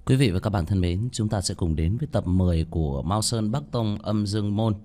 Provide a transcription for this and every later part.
Quý vị và các bạn thân mến, chúng ta sẽ cùng đến với tập 10 của Mao Sơn Bắc Tông Âm Dương Môn.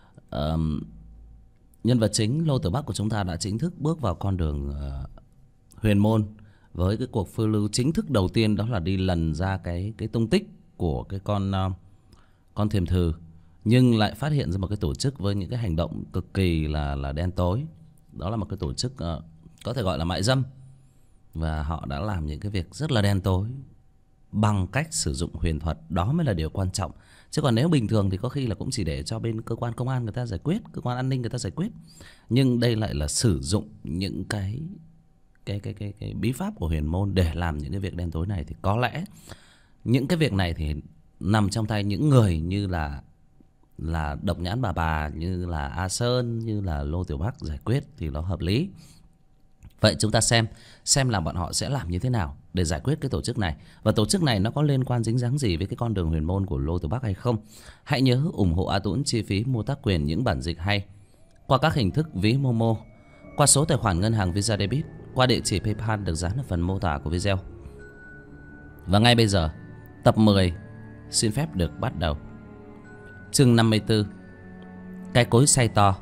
Nhân vật chính Lô Tử Bắc của chúng ta đã chính thức bước vào con đường huyền môn với cái cuộc phiêu lưu chính thức đầu tiên, đó là đi lần ra cái tung tích của cái con thiềm thử, nhưng lại phát hiện ra một cái tổ chức với những cái hành động cực kỳ là đen tối. Đó là một cái tổ chức có thể gọi là mại dâm, và họ đã làm những cái việc rất là đen tối bằng cách sử dụng huyền thuật. Đó mới là điều quan trọng, chứ còn nếu bình thường thì có khi là cũng chỉ để cho bên cơ quan công an người ta giải quyết, cơ quan an ninh người ta giải quyết. Nhưng đây lại là sử dụng những cái bí pháp của huyền môn để làm những cái việc đen tối này. Thì có lẽ những cái việc này thì nằm trong tay những người như là Độc Nhãn bà, như là A Sơn, như là Lô Tiểu Bắc giải quyết thì nó hợp lý. Vậy chúng ta xem là bọn họ sẽ làm như thế nào để giải quyết cái tổ chức này, và tổ chức này nó có liên quan dính dáng gì với cái con đường huyền môn của Lô Tử Bắc hay không. Hãy nhớ ủng hộ A Tũng chi phí mua tác quyền những bản dịch hay qua các hình thức ví Momo, qua số tài khoản ngân hàng Visa Debit, qua địa chỉ PayPal được dán ở phần mô tả của video. Và ngay bây giờ, tập 10 xin phép được bắt đầu. Chương 54: Cái cối xay to.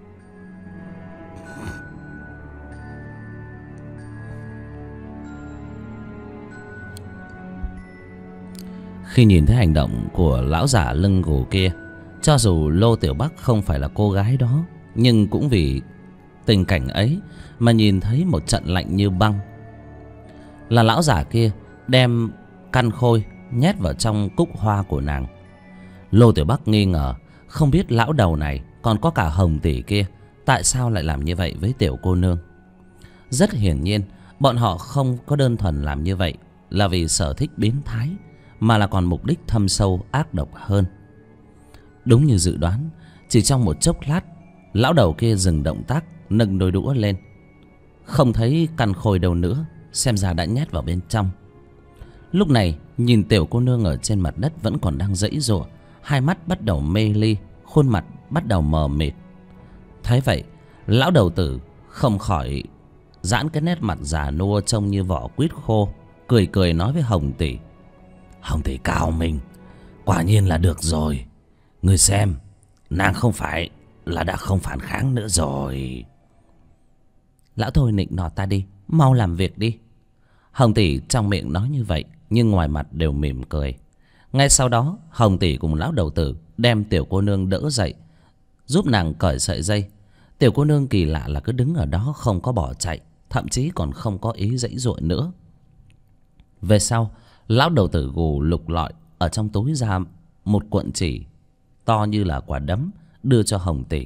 Khi nhìn thấy hành động của lão giả lưng gù kia, cho dù Lô Tiểu Bắc không phải là cô gái đó, nhưng cũng vì tình cảnh ấy mà nhìn thấy một trận lạnh như băng. Là lão giả kia đem căn khôi nhét vào trong cúc hoa của nàng. Lô Tiểu Bắc nghi ngờ, không biết lão đầu này còn có cả Hồng tỷ kia, tại sao lại làm như vậy với tiểu cô nương. Rất hiển nhiên bọn họ không có đơn thuần làm như vậy là vì sở thích biến thái, mà là còn mục đích thâm sâu ác độc hơn. Đúng như dự đoán, chỉ trong một chốc lát, lão đầu kia dừng động tác, nâng đôi đũa lên. Không thấy căn khôi đâu nữa, xem ra đã nhét vào bên trong. Lúc này nhìn tiểu cô nương ở trên mặt đất vẫn còn đang giãy giụa, hai mắt bắt đầu mê ly, khuôn mặt bắt đầu mờ mịt. Thấy vậy, lão đầu tử không khỏi giãn cái nét mặt già nua trông như vỏ quýt khô, cười cười nói với Hồng tỷ: Hồng tỷ cao mình, quả nhiên là được rồi. Ngươi xem, nàng không phải là đã không phản kháng nữa rồi. Lão thôi nịnh nọt ta đi, mau làm việc đi. Hồng tỷ trong miệng nói như vậy, nhưng ngoài mặt đều mỉm cười. Ngay sau đó, Hồng tỷ cùng lão đầu tử đem tiểu cô nương đỡ dậy, giúp nàng cởi sợi dây. Tiểu cô nương kỳ lạ là cứ đứng ở đó không có bỏ chạy, thậm chí còn không có ý giãy giụa nữa. Về sau, lão đầu tử gù lục lọi ở trong túi ra một cuộn chỉ to như là quả đấm, đưa cho Hồng tỷ.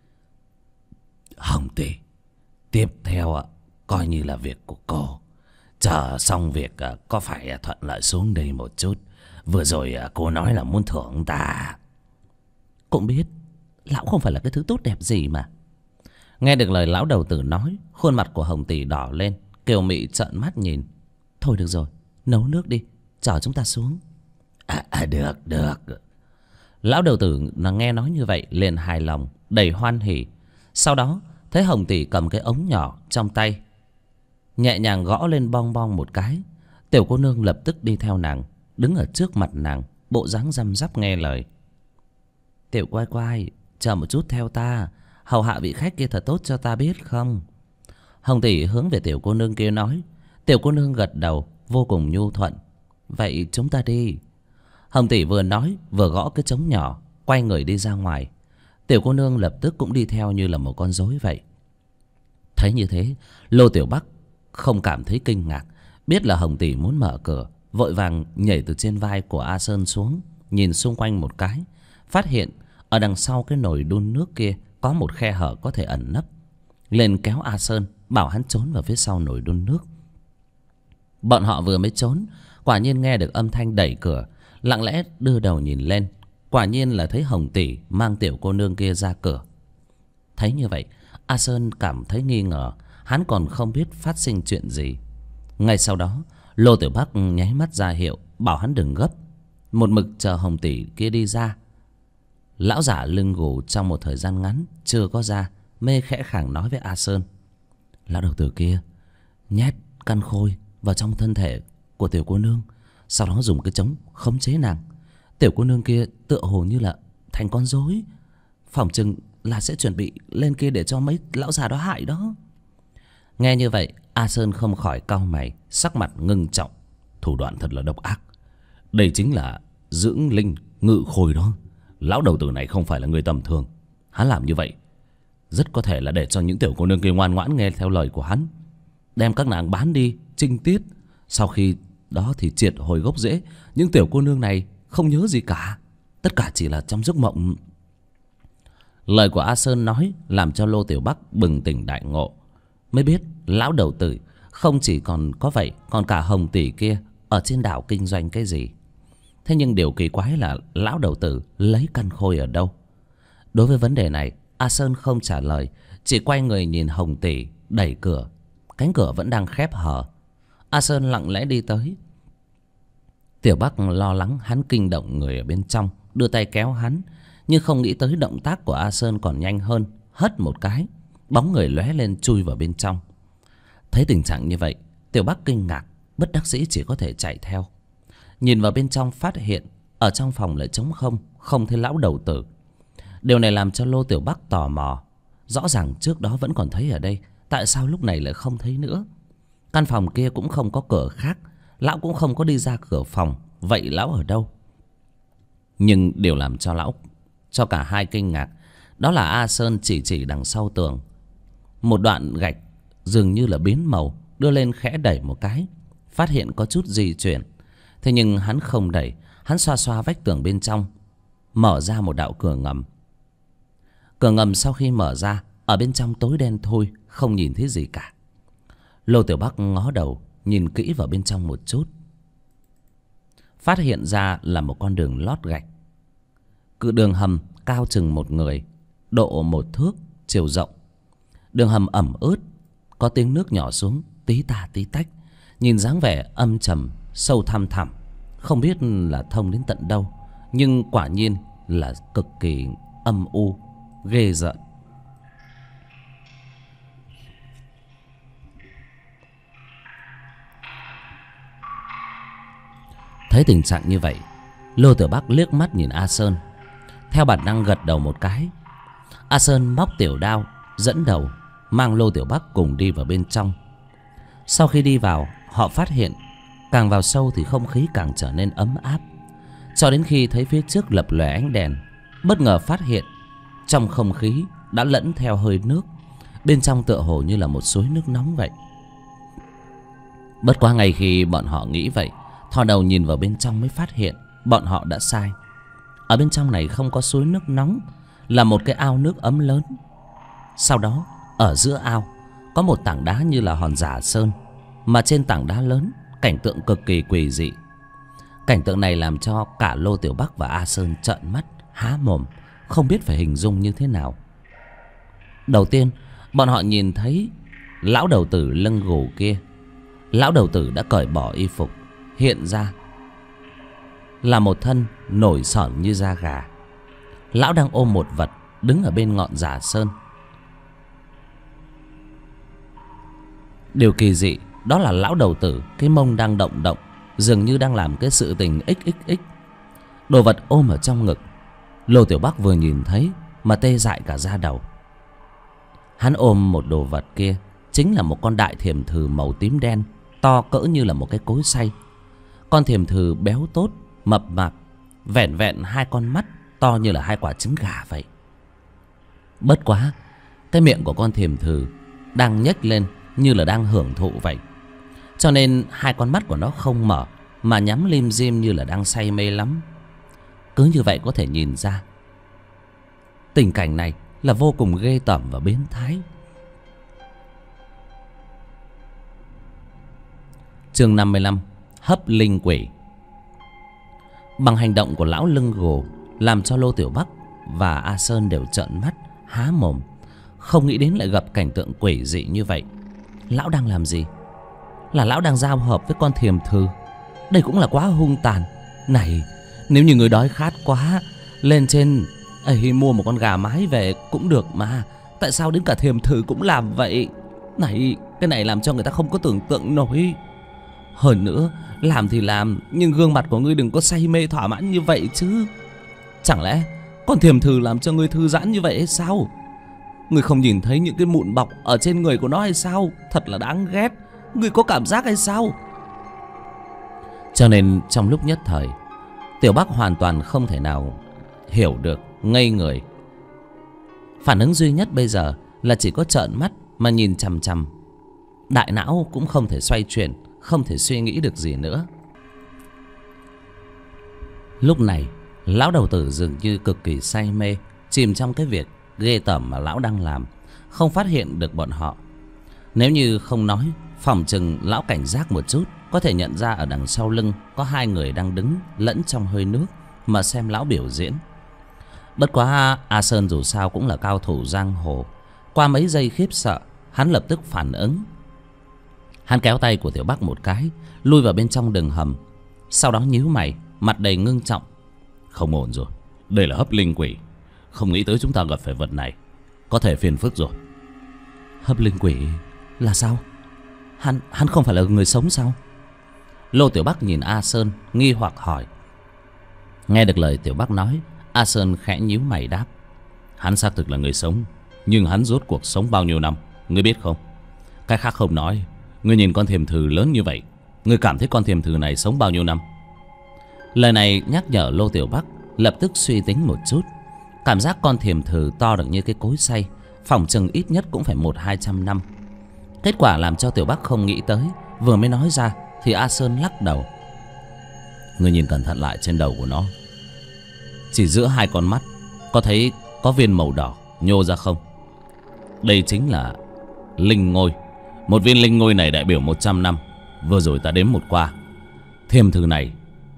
Hồng tỷ, tiếp theo coi như là việc của cô. Chờ xong việc có phải thuận lợi xuống đây một chút. Vừa rồi cô nói là muốn thưởng ta. Cũng biết lão không phải là cái thứ tốt đẹp gì mà. Nghe được lời lão đầu tử nói, khuôn mặt của Hồng tỷ đỏ lên, kiều mị trợn mắt nhìn. Thôi được rồi, nấu nước đi, chở chúng ta xuống. Được. Lão đầu tử nghe nói như vậy liền hài lòng, đầy hoan hỉ. Sau đó thấy Hồng tỷ cầm cái ống nhỏ trong tay, nhẹ nhàng gõ lên bong bong một cái. Tiểu cô nương lập tức đi theo nàng, đứng ở trước mặt nàng, bộ dáng răm rắp nghe lời. Tiểu quay quay, chờ một chút theo ta, hầu hạ vị khách kia thật tốt cho ta biết không? Hồng tỷ hướng về tiểu cô nương kia nói. Tiểu cô nương gật đầu vô cùng nhu thuận. Vậy chúng ta đi. Hồng tỷ vừa nói vừa gõ cái trống nhỏ, quay người đi ra ngoài. Tiểu cô nương lập tức cũng đi theo như là một con rối vậy. Thấy như thế, Lô Tiểu Bắc không cảm thấy kinh ngạc, biết là Hồng tỷ muốn mở cửa, vội vàng nhảy từ trên vai của A Sơn xuống, nhìn xung quanh một cái, phát hiện ở đằng sau cái nồi đun nước kia có một khe hở có thể ẩn nấp, lên kéo A Sơn bảo hắn trốn vào phía sau nồi đun nước. Bọn họ vừa mới trốn, quả nhiên nghe được âm thanh đẩy cửa, lặng lẽ đưa đầu nhìn lên, quả nhiên là thấy Hồng tỷ mang tiểu cô nương kia ra cửa. Thấy như vậy, A Sơn cảm thấy nghi ngờ, hắn còn không biết phát sinh chuyện gì. Ngay sau đó, Lô Tiểu Bắc nháy mắt ra hiệu bảo hắn đừng gấp, một mực chờ Hồng tỷ kia đi ra. Lão giả lưng gù trong một thời gian ngắn chưa có ra, mê khẽ khàng nói với A Sơn: Lão đầu tử kia nhét căn khôi vào trong thân thể của tiểu cô nương, sau đó dùng cái trống khống chế nàng. Tiểu cô nương kia tựa hồ như là thành con rối, phỏng chừng là sẽ chuẩn bị lên kia để cho mấy lão già đó hại đó. Nghe như vậy, A Sơn không khỏi cau mày, sắc mặt ngưng trọng. Thủ đoạn thật là độc ác. Đây chính là dưỡng linh ngự khôi đó. Lão đầu tử này không phải là người tầm thường. Hắn làm như vậy rất có thể là để cho những tiểu cô nương kia ngoan ngoãn nghe theo lời của hắn, đem các nàng bán đi trinh tiết. Sau khi đó thì triệt hồi gốc rễ. Những tiểu cô nương này không nhớ gì cả, tất cả chỉ là trong giấc mộng. Lời của A Sơn nói làm cho Lô Tiểu Bắc bừng tỉnh đại ngộ, mới biết lão đầu tử không chỉ còn có vậy, còn cả Hồng tỷ kia ở trên đảo kinh doanh cái gì. Thế nhưng điều kỳ quái là lão đầu tử lấy căn khôi ở đâu? Đối với vấn đề này, A Sơn không trả lời, chỉ quay người nhìn Hồng tỷ đẩy cửa. Cánh cửa vẫn đang khép hờ. A Sơn lặng lẽ đi tới. Tiểu Bắc lo lắng hắn kinh động người ở bên trong, đưa tay kéo hắn, nhưng không nghĩ tới động tác của A Sơn còn nhanh hơn. Hất một cái, bóng người lóe lên chui vào bên trong. Thấy tình trạng như vậy, Tiểu Bắc kinh ngạc, bất đắc dĩ chỉ có thể chạy theo. Nhìn vào bên trong phát hiện ở trong phòng lại trống không, không thấy lão đầu tử. Điều này làm cho Lô Tiểu Bắc tò mò. Rõ ràng trước đó vẫn còn thấy ở đây, tại sao lúc này lại không thấy nữa? Căn phòng kia cũng không có cửa khác, lão cũng không có đi ra cửa phòng. Vậy lão ở đâu? Nhưng điều làm cho cả hai kinh ngạc, đó là A Sơn chỉ đằng sau tường. Một đoạn gạch dường như là biến màu, đưa lên khẽ đẩy một cái, phát hiện có chút di chuyển. Thế nhưng hắn không đẩy, hắn xoa xoa vách tường bên trong, mở ra một đạo cửa ngầm. Cửa ngầm sau khi mở ra, ở bên trong tối đen thui, không nhìn thấy gì cả. Lô Tiểu Bắc ngó đầu nhìn kỹ vào bên trong một chút, phát hiện ra là một con đường lót gạch. Cứ đường hầm cao chừng một người, độ 1 thước, chiều rộng. Đường hầm ẩm ướt, có tiếng nước nhỏ xuống tí tà tí tách, nhìn dáng vẻ âm trầm sâu thăm thẳm, không biết là thông đến tận đâu, nhưng quả nhiên là cực kỳ âm u, ghê rợn. Thấy tình trạng như vậy, Lô Tiểu Bắc liếc mắt nhìn A Sơn, theo bản năng gật đầu một cái. A Sơn móc tiểu đao dẫn đầu, mang Lô Tiểu Bắc cùng đi vào bên trong. Sau khi đi vào, họ phát hiện càng vào sâu thì không khí càng trở nên ấm áp, cho đến khi thấy phía trước lập lòe ánh đèn, bất ngờ phát hiện trong không khí đã lẫn theo hơi nước. Bên trong tựa hồ như là một suối nước nóng vậy. Bất quá ngay khi bọn họ nghĩ vậy, thò đầu nhìn vào bên trong mới phát hiện bọn họ đã sai. Ở bên trong này không có suối nước nóng, là một cái ao nước ấm lớn. Sau đó ở giữa ao có một tảng đá như là hòn giả sơn, mà trên tảng đá lớn cảnh tượng cực kỳ quỷ dị. Cảnh tượng này làm cho cả Lô Tiểu Bắc và A Sơn trợn mắt há mồm, không biết phải hình dung như thế nào. Đầu tiên bọn họ nhìn thấy lão đầu tử lưng gù kia. Lão đầu tử đã cởi bỏ y phục, hiện ra là một thân nổi sởn như da gà. Lão đang ôm một vật, đứng ở bên ngọn giả sơn. Điều kỳ dị đó là lão đầu tử cái mông đang động động, dường như đang làm cái sự tình xxx. Đồ vật ôm ở trong ngực, Lô Tiểu Bắc vừa nhìn thấy mà tê dại cả da đầu. Hắn ôm một đồ vật kia chính là một con đại thiềm thừ màu tím đen, to cỡ như là một cái cối xay. Con thiềm thừ béo tốt, mập mạp, vẻn vẹn 2 con mắt to như là 2 quả trứng gà vậy. Bất quá cái miệng của con thiềm thừ đang nhếch lên như là đang hưởng thụ vậy, cho nên 2 con mắt của nó không mở mà nhắm lim dim như là đang say mê lắm. Cứ như vậy có thể nhìn ra tình cảnh này là vô cùng ghê tởm và biến thái. Chương 55: Hấp linh quỷ. Bằng hành động của lão lưng gồ làm cho Lô Tiểu Bắc và A Sơn đều trợn mắt há mồm, không nghĩ đến lại gặp cảnh tượng quỷ dị như vậy. Lão đang làm gì? Là lão đang giao hợp với con thiềm thừ. Đây cũng là quá hung tàn. Này, nếu như người đói khát quá, lên trên ấy mua một con gà mái về cũng được mà. Tại sao đến cả thiềm thừ cũng làm vậy? Này, cái này làm cho người ta không có tưởng tượng nổi. Hơn nữa, làm thì làm, nhưng gương mặt của ngươi đừng có say mê thỏa mãn như vậy chứ. Chẳng lẽ con thiềm thử làm cho ngươi thư giãn như vậy hay sao? Ngươi không nhìn thấy những cái mụn bọc ở trên người của nó hay sao? Thật là đáng ghét. Ngươi có cảm giác hay sao? Cho nên trong lúc nhất thời, Tiểu Bắc hoàn toàn không thể nào hiểu được, ngây người. Phản ứng duy nhất bây giờ là chỉ có trợn mắt mà nhìn chằm chằm. Đại não cũng không thể xoay chuyển, không thể suy nghĩ được gì nữa. Lúc này lão đầu tử dường như cực kỳ say mê, chìm trong cái việc ghê tởm mà lão đang làm, không phát hiện được bọn họ. Nếu như không nói, phỏng chừng lão cảnh giác một chút, có thể nhận ra ở đằng sau lưng có hai người đang đứng lẫn trong hơi nước mà xem lão biểu diễn. Bất quá A Sơn dù sao cũng là cao thủ giang hồ, qua mấy giây khiếp sợ, hắn lập tức phản ứng. Hắn kéo tay của Tiểu Bắc một cái, lui vào bên trong đường hầm, sau đó nhíu mày, mặt đầy ngưng trọng. Không ổn rồi, đây là hấp linh quỷ. Không nghĩ tới chúng ta gặp phải vật này, có thể phiền phức rồi. Hấp linh quỷ là sao? Hắn không phải là người sống sao? Lô Tiểu Bắc nhìn A Sơn nghi hoặc hỏi. Nghe được lời Tiểu Bắc nói, A Sơn khẽ nhíu mày đáp. Hắn xác thực là người sống, nhưng hắn rốt cuộc sống bao nhiêu năm, ngươi biết không? Cái khác không nói, ngươi nhìn con thiềm thử lớn như vậy, ngươi cảm thấy con thiềm thử này sống bao nhiêu năm? Lời này nhắc nhở Lô Tiểu Bắc lập tức suy tính một chút. Cảm giác con thiềm thử to được như cái cối xay, phỏng chừng ít nhất cũng phải 100-200 năm. Kết quả làm cho Tiểu Bắc không nghĩ tới, vừa mới nói ra thì A Sơn lắc đầu. Ngươi nhìn cẩn thận lại trên đầu của nó, chỉ giữa hai con mắt có thấy có viên màu đỏ nhô ra không? Đây chính là linh ngôi. Một viên linh ngôi này đại biểu 100 năm. Vừa rồi ta đếm một qua, thiềm thử này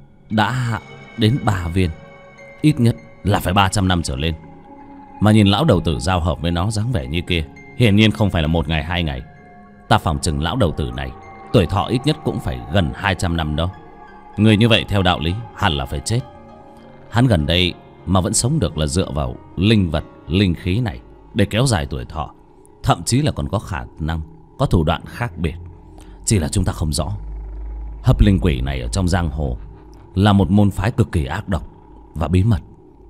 đã đến 3 viên, ít nhất là phải 300 năm trở lên. Mà nhìn lão đầu tử giao hợp với nó dáng vẻ như kia, hiển nhiên không phải là 1 ngày 2 ngày. Ta phỏng chừng lão đầu tử này tuổi thọ ít nhất cũng phải gần 200 năm đó. Người như vậy theo đạo lý hẳn là phải chết. Hắn gần đây mà vẫn sống được là dựa vào linh vật, linh khí này để kéo dài tuổi thọ. Thậm chí là còn có khả năng, có thủ đoạn khác biệt, chỉ là chúng ta không rõ. Hấp linh quỷ này ở trong giang hồ là một môn phái cực kỳ ác độc và bí mật.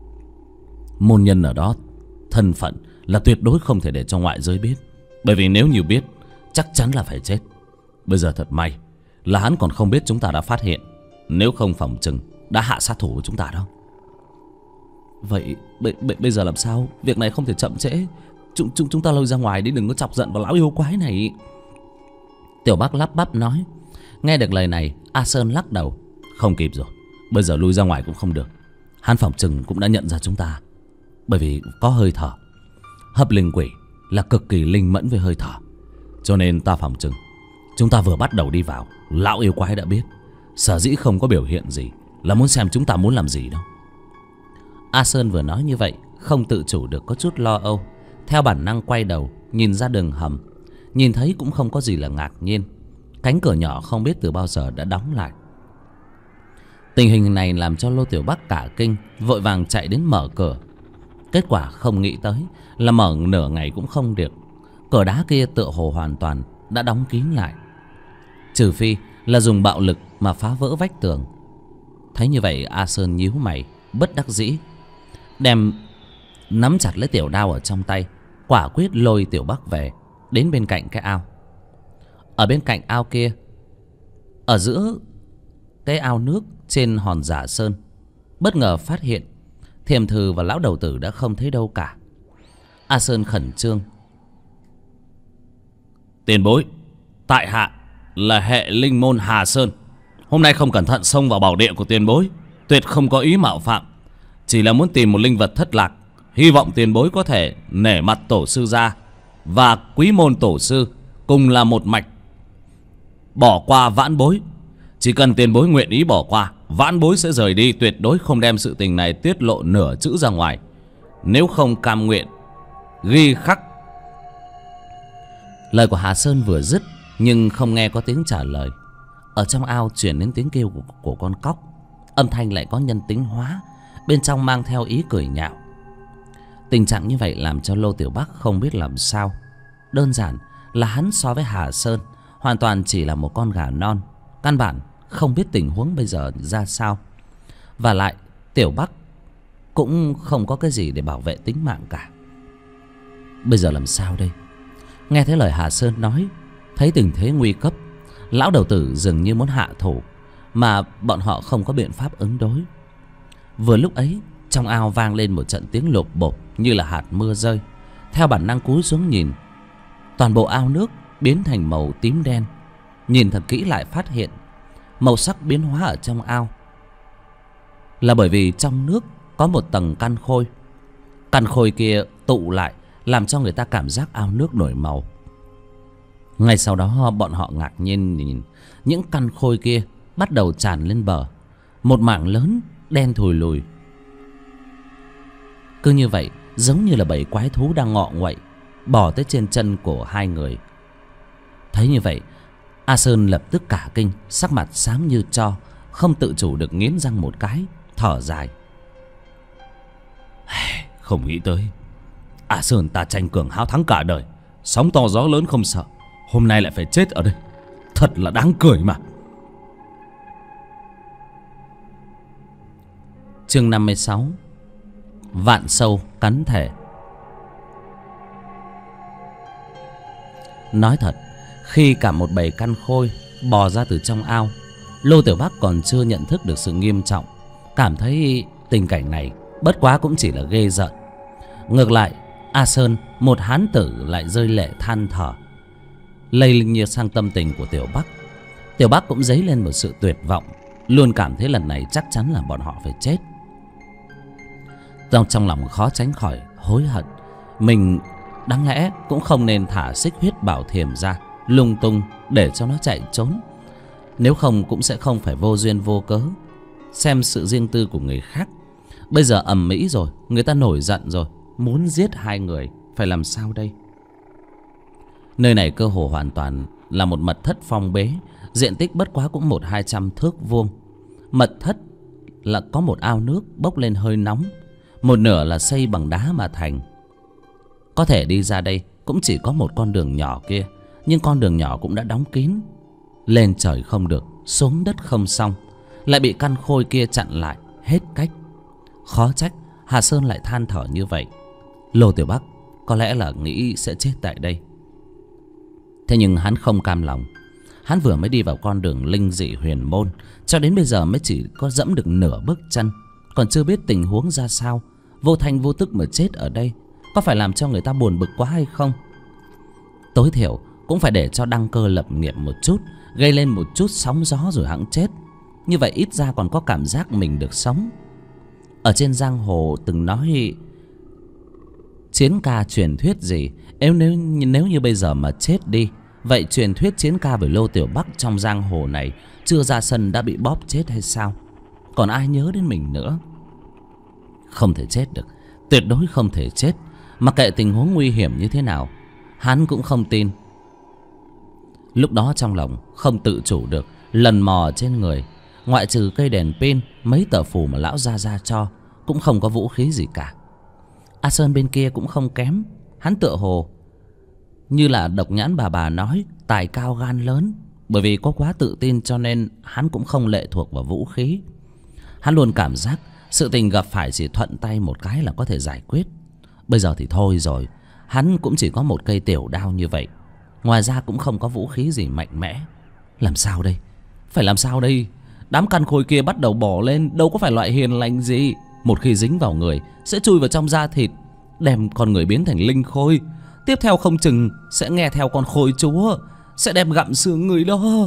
Môn nhân ở đó thân phận là tuyệt đối không thể để cho ngoại giới biết, bởi vì nếu như biết chắc chắn là phải chết. Bây giờ thật may là hắn còn không biết chúng ta đã phát hiện, nếu không phỏng chừng đã hạ sát thủ của chúng ta đó. Vậy bây giờ làm sao? Việc này không thể chậm trễ. Chúng ta lôi ra ngoài đi, đừng có chọc giận vào lão yêu quái này. Tiểu Bắc lắp bắp nói. Nghe được lời này, A Sơn lắc đầu. Không kịp rồi, bây giờ lui ra ngoài cũng không được. Hắn phỏng chừng cũng đã nhận ra chúng ta, bởi vì có hơi thở. Hấp linh quỷ là cực kỳ linh mẫn với hơi thở, cho nên ta phỏng chừng chúng ta vừa bắt đầu đi vào, lão yêu quái đã biết. Sở dĩ không có biểu hiện gì là muốn xem chúng ta muốn làm gì đâu. A Sơn vừa nói như vậy, không tự chủ được có chút lo âu, theo bản năng quay đầu nhìn ra đường hầm. Nhìn thấy cũng không có gì là ngạc nhiên, cánh cửa nhỏ không biết từ bao giờ đã đóng lại. Tình hình này làm cho Lô Tiểu Bắc cả kinh, vội vàng chạy đến mở cửa. Kết quả không nghĩ tới là mở nửa ngày cũng không được. Cửa đá kia tựa hồ hoàn toàn đã đóng kín lại, trừ phi là dùng bạo lực mà phá vỡ vách tường. Thấy như vậy, A Sơn nhíu mày bất đắc dĩ, đem nắm chặt lấy tiểu đao ở trong tay, quả quyết lôi Tiểu Bắc về đến bên cạnh cái ao. Ở bên cạnh ao kia, ở giữa cái ao nước trên hòn Giả Sơn, bất ngờ phát hiện thiềm thử và lão đầu tử đã không thấy đâu cả. A Sơn khẩn trương. Tiền bối, tại hạ là hệ linh môn Hà Sơn, hôm nay không cẩn thận xông vào bảo địa của tiền bối, tuyệt không có ý mạo phạm, chỉ là muốn tìm một linh vật thất lạc. Hy vọng tiền bối có thể nể mặt tổ sư gia và quý môn tổ sư cùng là một mạch, bỏ qua vãn bối. Chỉ cần tiền bối nguyện ý bỏ qua, vãn bối sẽ rời đi, tuyệt đối không đem sự tình này tiết lộ nửa chữ ra ngoài. Nếu không cam nguyện ghi khắc. Lời của Hà Sơn vừa dứt, nhưng không nghe có tiếng trả lời. Ở trong ao chuyển đến tiếng kêu của con cóc, âm thanh lại có nhân tính hóa, bên trong mang theo ý cười nhạo. Tình trạng như vậy làm cho Lô Tiểu Bắc không biết làm sao. Đơn giản là hắn so với Hà Sơn hoàn toàn chỉ là một con gà non, căn bản không biết tình huống bây giờ ra sao. Và lại Tiểu Bắc cũng không có cái gì để bảo vệ tính mạng cả. Bây giờ làm sao đây? Nghe thấy lời Hà Sơn nói, thấy tình thế nguy cấp, lão đầu tử dường như muốn hạ thủ, mà bọn họ không có biện pháp ứng đối. Vừa lúc ấy, trong ao vang lên một trận tiếng lộp bộp như là hạt mưa rơi. Theo bản năng cúi xuống nhìn, toàn bộ ao nước biến thành màu tím đen. Nhìn thật kỹ lại phát hiện màu sắc biến hóa ở trong ao là bởi vì trong nước có một tầng căn khôi. Căn khôi kia tụ lại làm cho người ta cảm giác ao nước đổi màu. Ngay sau đó bọn họ ngạc nhiên nhìn những căn khôi kia bắt đầu tràn lên bờ. Một mảng lớn đen thùi lùi. Cứ như vậy, giống như là bầy quái thú đang ngọ nguậy bò tới trên chân của hai người. Thấy như vậy, A Sơn lập tức cả kinh, sắc mặt xám như tro, không tự chủ được nghiến răng một cái, thở dài. Không nghĩ tới A Sơn ta tranh cường háo thắng cả đời, sóng to gió lớn không sợ, hôm nay lại phải chết ở đây. Thật là đáng cười mà. Chương 56. Vạn sâu cắn thể. Nói thật, khi cả một bầy căn khôi bò ra từ trong ao, Lô Tiểu Bắc còn chưa nhận thức được sự nghiêm trọng, cảm thấy tình cảnh này bất quá cũng chỉ là ghê rợn. Ngược lại, A Sơn, một hán tử, lại rơi lệ than thở. Lây linh nhiệt sang tâm tình của Tiểu Bắc, Tiểu Bắc cũng dấy lên một sự tuyệt vọng, luôn cảm thấy lần này chắc chắn là bọn họ phải chết. Trong lòng khó tránh khỏi hối hận, mình đáng lẽ cũng không nên thả xích huyết bảo thiềm ra lung tung để cho nó chạy trốn. Nếu không cũng sẽ không phải vô duyên vô cớ xem sự riêng tư của người khác. Bây giờ ầm ĩ rồi, người ta nổi giận rồi, muốn giết hai người, phải làm sao đây? Nơi này cơ hồ hoàn toàn là một mật thất phong bế, diện tích bất quá cũng 100-200 thước vuông. Mật thất là có một ao nước bốc lên hơi nóng, một nửa là xây bằng đá mà thành. Có thể đi ra đây cũng chỉ có một con đường nhỏ kia, nhưng con đường nhỏ cũng đã đóng kín. Lên trời không được, xuống đất không xong, lại bị căn khôi kia chặn lại hết cách. Khó trách Hà Sơn lại than thở như vậy. Lô Tiểu Bắc có lẽ là nghĩ sẽ chết tại đây. Thế nhưng hắn không cam lòng. Hắn vừa mới đi vào con đường linh dị huyền môn, cho đến bây giờ mới chỉ có dẫm được nửa bước chân, còn chưa biết tình huống ra sao. Vô thanh vô tức mà chết ở đây, có phải làm cho người ta buồn bực quá hay không? Tối thiểu cũng phải để cho đăng cơ lập nghiệp một chút, gây lên một chút sóng gió rồi hẵng chết. Như vậy ít ra còn có cảm giác mình được sống. Ở trên giang hồ từng nói chiến ca truyền thuyết gì, nếu như bây giờ mà chết đi, vậy truyền thuyết chiến ca về Lô Tiểu Bắc trong giang hồ này chưa ra sân đã bị bóp chết hay sao? Còn ai nhớ đến mình nữa? Không thể chết được, tuyệt đối không thể chết. Mặc kệ tình huống nguy hiểm như thế nào, hắn cũng không tin. Lúc đó trong lòng không tự chủ được, lần mò trên người, ngoại trừ cây đèn pin, mấy tờ phù mà lão gia cho, cũng không có vũ khí gì cả. A Sơn bên kia cũng không kém, hắn tựa hồ như là độc nhãn bà nói, tài cao gan lớn. Bởi vì có quá tự tin cho nên hắn cũng không lệ thuộc vào vũ khí. Hắn luôn cảm giác sự tình gặp phải chỉ thuận tay một cái là có thể giải quyết. Bây giờ thì thôi rồi, hắn cũng chỉ có một cây tiểu đao như vậy, ngoài ra cũng không có vũ khí gì mạnh mẽ. Làm sao đây? Phải làm sao đây? Đám căn khôi kia bắt đầu bỏ lên, đâu có phải loại hiền lành gì. Một khi dính vào người sẽ chui vào trong da thịt, đem con người biến thành linh khôi. Tiếp theo không chừng sẽ nghe theo con khôi chúa, sẽ đem gặm xương người đó.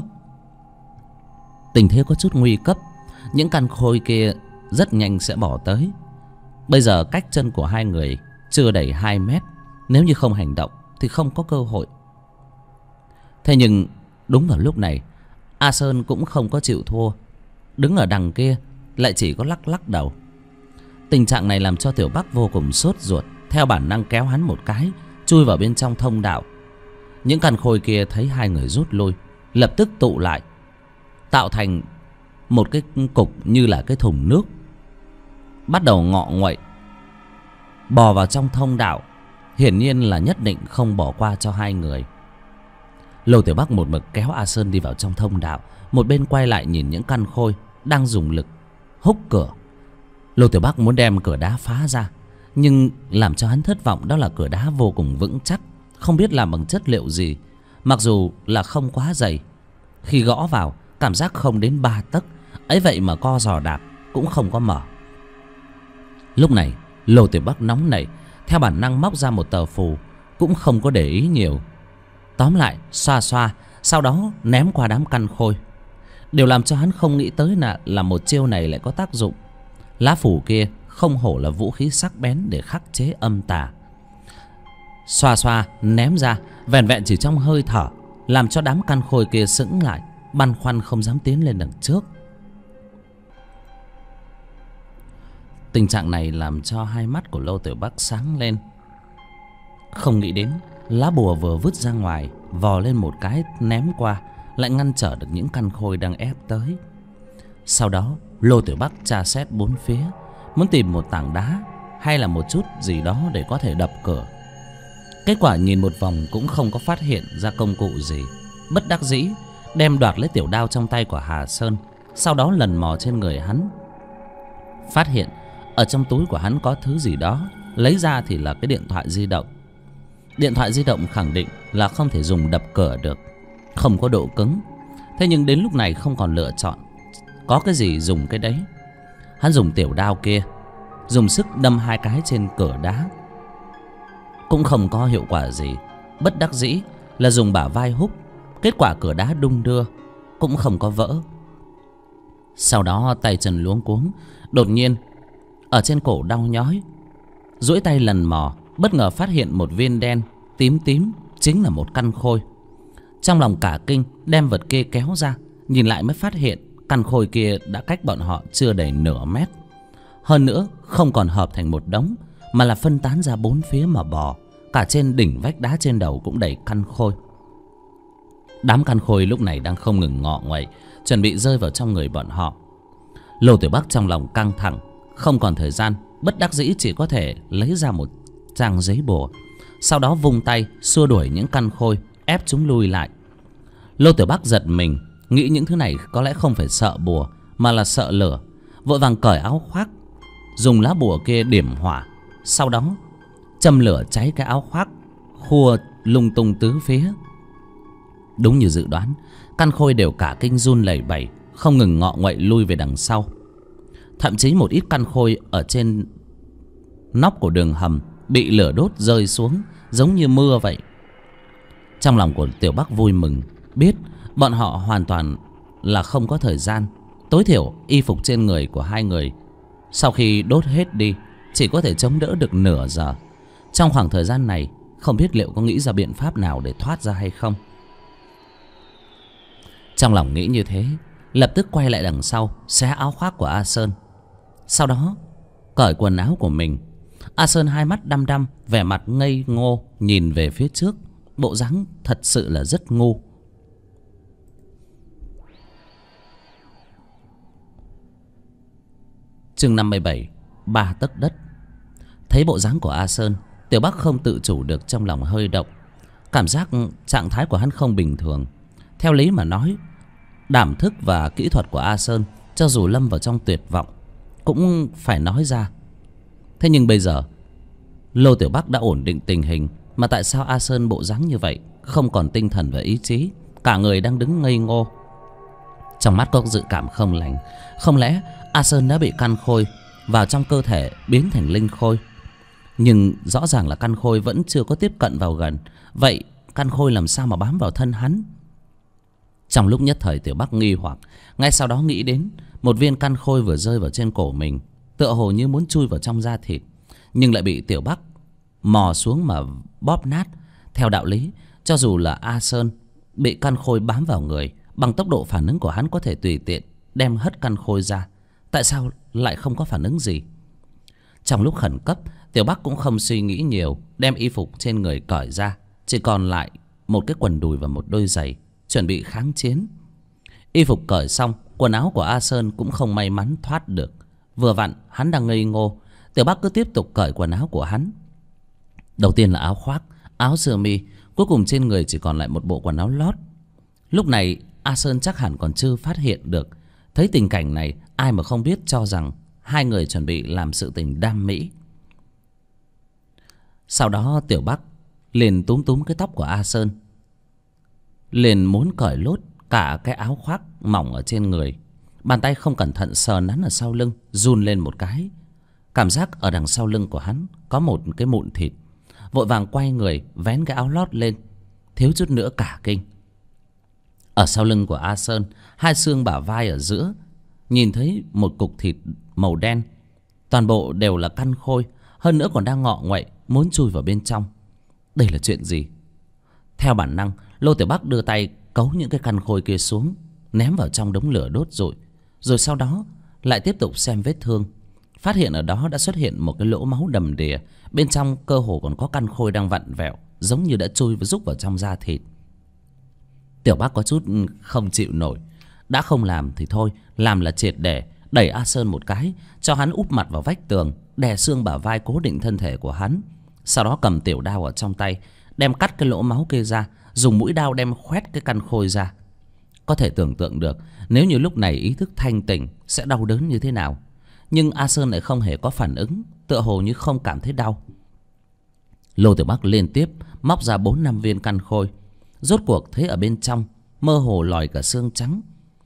Tình thế có chút nguy cấp. Những căn khôi kia rất nhanh sẽ bỏ tới. Bây giờ cách chân của hai người chưa đầy 2 mét, nếu như không hành động thì không có cơ hội. Thế nhưng đúng vào lúc này, A Sơn cũng không có chịu thua. Đứng ở đằng kia lại chỉ có lắc lắc đầu. Tình trạng này làm cho Tiểu Bắc vô cùng sốt ruột, theo bản năng kéo hắn một cái, chui vào bên trong thông đạo. Những căn khôi kia thấy hai người rút lui, lập tức tụ lại, tạo thành một cái cục như là cái thùng nước, bắt đầu ngọ nguậy bò vào trong thông đạo. Hiển nhiên là nhất định không bỏ qua cho hai người. Lô Tiểu Bắc một mực kéo A Sơn đi vào trong thông đạo, một bên quay lại nhìn những căn khôi đang dùng lực húc cửa. Lô Tiểu Bắc muốn đem cửa đá phá ra, nhưng làm cho hắn thất vọng đó là cửa đá vô cùng vững chắc, không biết làm bằng chất liệu gì. Mặc dù là không quá dày, khi gõ vào cảm giác không đến 3 tấc, ấy vậy mà co giò đạp cũng không có mở. Lúc này Lô Tiểu Bắc nóng nảy, theo bản năng móc ra một tờ phù, cũng không có để ý nhiều. Tóm lại xoa xoa, sau đó ném qua đám căn khôi. Điều làm cho hắn không nghĩ tới là một chiêu này lại có tác dụng. Lá phù kia không hổ là vũ khí sắc bén để khắc chế âm tà. Xoa xoa ném ra, vẻn vẹn chỉ trong hơi thở, làm cho đám căn khôi kia sững lại, băn khoăn không dám tiến lên đằng trước. Tình trạng này làm cho hai mắt của Lô Tiểu Bắc sáng lên. Không nghĩ đến lá bùa vừa vứt ra ngoài, vò lên một cái ném qua, lại ngăn trở được những căn khôi đang ép tới. Sau đó Lô Tiểu Bắc tra xét bốn phía, muốn tìm một tảng đá hay là một chút gì đó để có thể đập cửa. Kết quả nhìn một vòng cũng không có phát hiện ra công cụ gì. Bất đắc dĩ đem đoạt lấy tiểu đao trong tay của Hà Sơn, sau đó lần mò trên người hắn, phát hiện ở trong túi của hắn có thứ gì đó. Lấy ra thì là cái điện thoại di động. Điện thoại di động khẳng định là không thể dùng đập cửa được, không có độ cứng. Thế nhưng đến lúc này không còn lựa chọn, có cái gì dùng cái đấy. Hắn dùng tiểu đao kia, dùng sức đâm 2 cái trên cửa đá, cũng không có hiệu quả gì. Bất đắc dĩ là dùng bả vai húc, kết quả cửa đá đung đưa, cũng không có vỡ. Sau đó tay chân luống cuống, đột nhiên ở trên cổ đau nhói, duỗi tay lần mò, bất ngờ phát hiện một viên đen tím tím, chính là một căn khôi. Trong lòng cả kinh, đem vật kia kéo ra, nhìn lại mới phát hiện căn khôi kia đã cách bọn họ chưa đầy nửa mét. Hơn nữa không còn hợp thành một đống, mà là phân tán ra bốn phía mà bò. Cả trên đỉnh vách đá trên đầu cũng đầy căn khôi. Đám căn khôi lúc này đang không ngừng ngọ nguậy, chuẩn bị rơi vào trong người bọn họ. Lô Tiểu Bắc trong lòng căng thẳng, không còn thời gian, bất đắc dĩ chỉ có thể lấy ra một trang giấy bùa, sau đó vung tay xua đuổi những căn khôi, ép chúng lui lại. Lô Tiểu Bắc giật mình, nghĩ những thứ này có lẽ không phải sợ bùa mà là sợ lửa, vội vàng cởi áo khoác, dùng lá bùa kia điểm hỏa, sau đó châm lửa cháy cái áo khoác, khua lung tung tứ phía. Đúng như dự đoán, căn khôi đều cả kinh run lẩy bẩy, không ngừng ngọ nguậy lui về đằng sau. Thậm chí một ít căn khôi ở trên nóc của đường hầm bị lửa đốt rơi xuống giống như mưa vậy. Trong lòng của Tiểu Bắc vui mừng, biết bọn họ hoàn toàn là không có thời gian. Tối thiểu y phục trên người của hai người sau khi đốt hết đi chỉ có thể chống đỡ được nửa giờ. Trong khoảng thời gian này không biết liệu có nghĩ ra biện pháp nào để thoát ra hay không. Trong lòng nghĩ như thế, lập tức quay lại đằng sau, xé áo khoác của A Sơn, sau đó cởi quần áo của mình. A Sơn hai mắt đăm đăm, vẻ mặt ngây ngô nhìn về phía trước, bộ dáng thật sự là rất ngu. Chương 57, 3 tấc đất. Thấy bộ dáng của A Sơn, Tiểu Bắc không tự chủ được trong lòng hơi động. Cảm giác trạng thái của hắn không bình thường. Theo lý mà nói, đảm thức và kỹ thuật của A Sơn, cho dù lâm vào trong tuyệt vọng cũng phải nói ra. Thế nhưng bây giờ Lô Tiểu Bắc đã ổn định tình hình, mà tại sao A Sơn bộ dáng như vậy, không còn tinh thần và ý chí, cả người đang đứng ngây ngô. Trong mắt có dự cảm không lành. Không lẽ A Sơn đã bị căn khôi vào trong cơ thể biến thành linh khôi? Nhưng rõ ràng là căn khôi vẫn chưa có tiếp cận vào gần. Vậy căn khôi làm sao mà bám vào thân hắn? Trong lúc nhất thời Tiểu Bắc nghi hoặc, ngay sau đó nghĩ đến một viên căn khôi vừa rơi vào trên cổ mình, tựa hồ như muốn chui vào trong da thịt, nhưng lại bị Tiểu Bắc mò xuống mà bóp nát. Theo đạo lý, cho dù là A Sơn bị căn khôi bám vào người, bằng tốc độ phản ứng của hắn có thể tùy tiện đem hất căn khôi ra. Tại sao lại không có phản ứng gì? Trong lúc khẩn cấp, Tiểu Bắc cũng không suy nghĩ nhiều, đem y phục trên người cởi ra, chỉ còn lại một cái quần đùi và một đôi giày, chuẩn bị kháng chiến. Y phục cởi xong, quần áo của A Sơn cũng không may mắn thoát được. Vừa vặn hắn đang ngây ngô, Tiểu Bắc cứ tiếp tục cởi quần áo của hắn. Đầu tiên là áo khoác, áo sơ mi, Cuối cùng trên người chỉ còn lại một bộ quần áo lót. Lúc này A Sơn chắc hẳn còn chưa phát hiện được. Thấy tình cảnh này, ai mà không biết cho rằng hai người chuẩn bị làm sự tình đam mỹ. Sau đó Tiểu Bắc liền túm túm cái tóc của A Sơn, liền muốn cởi lốt cả cái áo khoác mỏng ở trên người. Bàn tay không cẩn thận sờ nắn ở sau lưng, run lên một cái. Cảm giác ở đằng sau lưng của hắn có một cái mụn thịt. Vội vàng quay người vén cái áo lót lên, thiếu chút nữa cả kinh. Ở sau lưng của A Sơn, hai xương bả vai ở giữa, nhìn thấy một cục thịt màu đen. Toàn bộ đều là căn khôi, hơn nữa còn đang ngọ nguậy muốn chui vào bên trong. Đây là chuyện gì? Theo bản năng, Lô Tiểu Bắc đưa tay cấu những cái căn khôi kia xuống, ném vào trong đống lửa đốt rụi. Rồi sau đó lại tiếp tục xem vết thương. Phát hiện ở đó đã xuất hiện một cái lỗ máu đầm đìa. Bên trong cơ hồ còn có căn khôi đang vặn vẹo, giống như đã chui và rúc vào trong da thịt. Tiểu Bắc có chút không chịu nổi. Đã không làm thì thôi, làm là triệt để. Đẩy A Sơn một cái, cho hắn úp mặt vào vách tường, đè xương bả vai cố định thân thể của hắn. Sau đó cầm tiểu đao ở trong tay, đem cắt cái lỗ máu kia ra, dùng mũi đao đem khoét cái căn khôi ra. Có thể tưởng tượng được nếu như lúc này ý thức thanh tỉnh sẽ đau đớn như thế nào. Nhưng A Sơn lại không hề có phản ứng, tựa hồ như không cảm thấy đau. Lô Tiểu Bắc liên tiếp móc ra 4-5 viên căn khôi. Rốt cuộc thấy ở bên trong mơ hồ lòi cả xương trắng.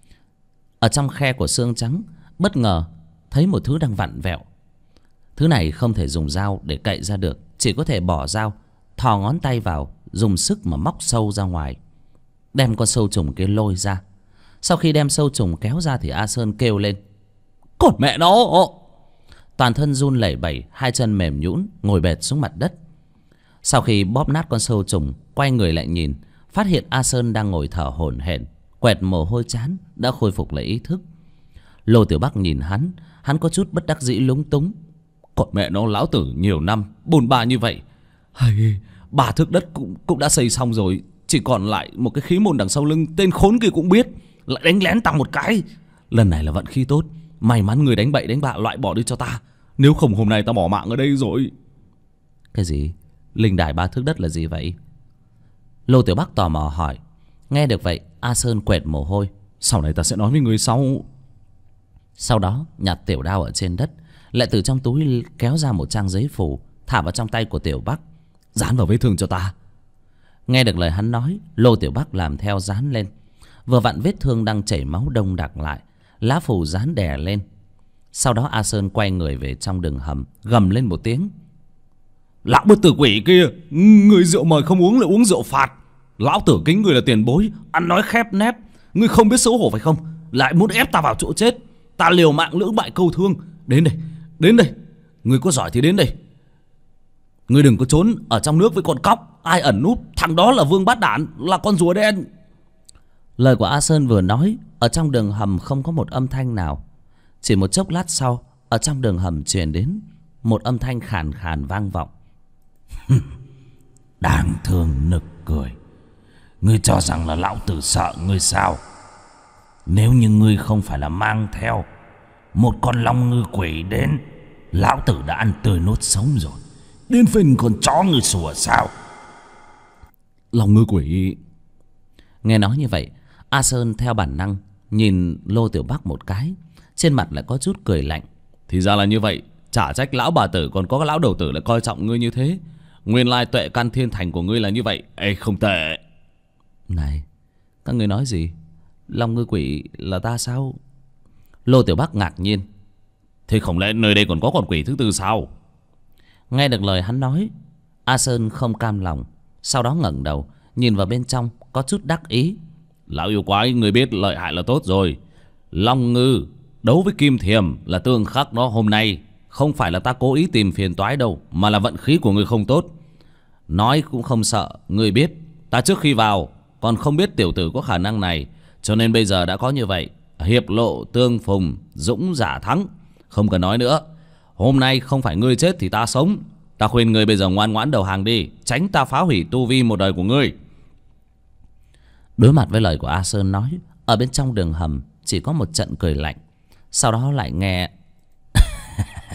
Ở trong khe của xương trắng, bất ngờ thấy một thứ đang vặn vẹo. Thứ này không thể dùng dao để cậy ra được, chỉ có thể bỏ dao, thò ngón tay vào, dùng sức mà móc sâu ra ngoài, đem con sâu trùng kia lôi ra. Sau khi đem sâu trùng kéo ra thì A Sơn kêu lên: "Cột mẹ nó!" Toàn thân run lẩy bẩy, hai chân mềm nhũn ngồi bệt xuống mặt đất. Sau khi bóp nát con sâu trùng, quay người lại nhìn, phát hiện A Sơn đang ngồi thở hổn hển, quẹt mồ hôi chán, đã khôi phục lại ý thức. Lô Tiểu Bắc nhìn hắn, hắn có chút bất đắc dĩ lúng túng. "Cột mẹ nó, lão tử nhiều năm bôn ba như vậy, hay 3 thước đất cũng đã xây xong rồi, chỉ còn lại một cái khí môn đằng sau lưng, tên khốn kia cũng biết, lại đánh lén tao một cái. Lần này là vận khí tốt, may mắn người đánh bậy đánh bạ loại bỏ đi cho ta, nếu không hôm nay tao bỏ mạng ở đây rồi." "Cái gì? Linh đài 3 thước đất là gì vậy?" Lô Tiểu Bắc tò mò hỏi. Nghe được vậy, A Sơn quệt mồ hôi. "Sau này ta sẽ nói với người sau." Sau đó nhặt tiểu đao ở trên đất, lại từ trong túi kéo ra một trang giấy phủ, thả vào trong tay của Tiểu Bắc. "Dán vào vết thương cho ta." Nghe được lời hắn nói, Lô Tiểu Bắc làm theo dán lên. Vừa vặn vết thương đang chảy máu đông đặc lại, lá phủ dán đè lên. Sau đó A Sơn quay người về trong đường hầm, gầm lên một tiếng: "Lão bất tử quỷ kia, người rượu mời không uống lại uống rượu phạt. Lão tử kính người là tiền bối, ăn nói khép nép, ngươi không biết xấu hổ phải không? Lại muốn ép ta vào chỗ chết. Ta liều mạng lưỡng bại câu thương. Đến đây, đến đây. Ngươi có giỏi thì đến đây. Ngươi đừng có trốn ở trong nước với con cóc. Ai ẩn núp, thằng đó là Vương Bát Đản, là con rùa đen." Lời của A Sơn vừa nói, ở trong đường hầm không có một âm thanh nào. Chỉ một chốc lát sau, ở trong đường hầm truyền đến một âm thanh khàn khàn vang vọng: "Đáng thương nực cười. Ngươi cho rằng là lão tử sợ ngươi sao? Nếu như ngươi không phải là mang theo một con long ngư quỷ đến, lão tử đã ăn tươi nuốt sống rồi. Đến phình con chó ngươi sủa sao?" "Long ngư quỷ?" Nghe nói như vậy, A Sơn theo bản năng nhìn Lô Tiểu Bắc một cái, trên mặt lại có chút cười lạnh. "Thì ra là như vậy. Chả trách lão bà tử còn có lão đầu tử lại coi trọng ngươi như thế. Nguyên lai tuệ căn thiên thành của ngươi là như vậy. Ê, không tệ." "Này, các ngươi nói gì? Long ngư quỷ là ta sao?" Lô Tiểu Bắc ngạc nhiên. "Thế không lẽ nơi đây còn có con quỷ thứ tư sao?" Nghe được lời hắn nói, A Sơn không cam lòng, sau đó ngẩng đầu nhìn vào bên trong, có chút đắc ý. "Lão yêu quái, người biết lợi hại là tốt rồi. Long ngư đấu với kim thiềm là tương khắc đó. Hôm nay không phải là ta cố ý tìm phiền toái đâu, mà là vận khí của người không tốt. Nói cũng không sợ, người biết ta trước khi vào còn không biết tiểu tử có khả năng này, cho nên bây giờ đã có như vậy. Hiệp lộ tương phùng, dũng giả thắng. Không cần nói nữa. Hôm nay không phải ngươi chết thì ta sống. Ta khuyên ngươi bây giờ ngoan ngoãn đầu hàng đi, tránh ta phá hủy tu vi một đời của ngươi." Đối mặt với lời của A Sơn nói, ở bên trong đường hầm chỉ có một trận cười lạnh. Sau đó lại nghe: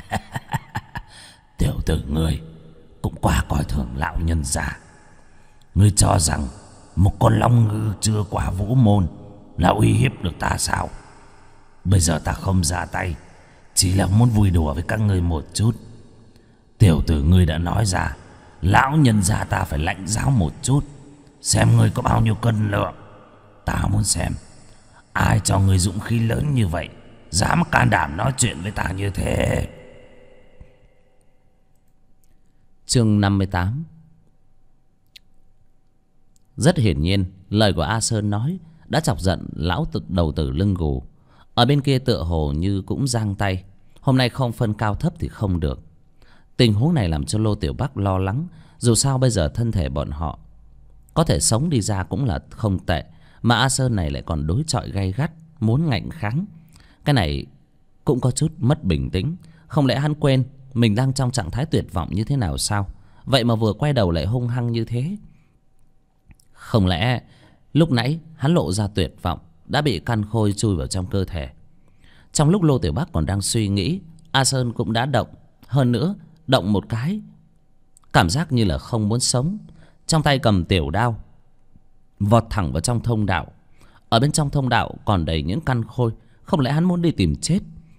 "Tiểu tử ngươi cũng quá coi thường lão nhân già. Ngươi cho rằng một con long ngư chưa qua vũ môn là uy hiếp được ta sao? Bây giờ ta không ra tay, chỉ là muốn vui đùa với các ngươi một chút. Tiểu tử ngươi đã nói ra, lão nhân gia ta phải lãnh giáo một chút, xem ngươi có bao nhiêu cân lượng. Ta muốn xem ai cho ngươi dũng khí lớn như vậy, dám can đảm nói chuyện với ta như thế. Chương 58. Rất hiển nhiên lời của A Sơn nói đã chọc giận lão đầu tử lưng gù. Ở bên kia tựa hồ như cũng giang tay, hôm nay không phân cao thấp thì không được. Tình huống này làm cho Lô Tiểu Bắc lo lắng. Dù sao bây giờ thân thể bọn họ có thể sống đi ra cũng là không tệ, mà A Sơn này lại còn đối chọi gay gắt, muốn ngạnh kháng. Cái này cũng có chút mất bình tĩnh. Không lẽ hắn quên mình đang trong trạng thái tuyệt vọng như thế nào sao? Vậy mà vừa quay đầu lại hung hăng như thế. Không lẽ lúc nãy hắn lộ ra tuyệt vọng đã bị căn khôi chui vào trong cơ thể? Trong lúc Lô Tiểu Bắc còn đang suy nghĩ, A Sơn cũng đã động. Hơn nữa động một cái, cảm giác như là không muốn sống. Trong tay cầm tiểu đao vọt thẳng vào trong thông đạo. Ở bên trong thông đạo còn đầy những căn khôi. Không lẽ hắn muốn đi tìm chết?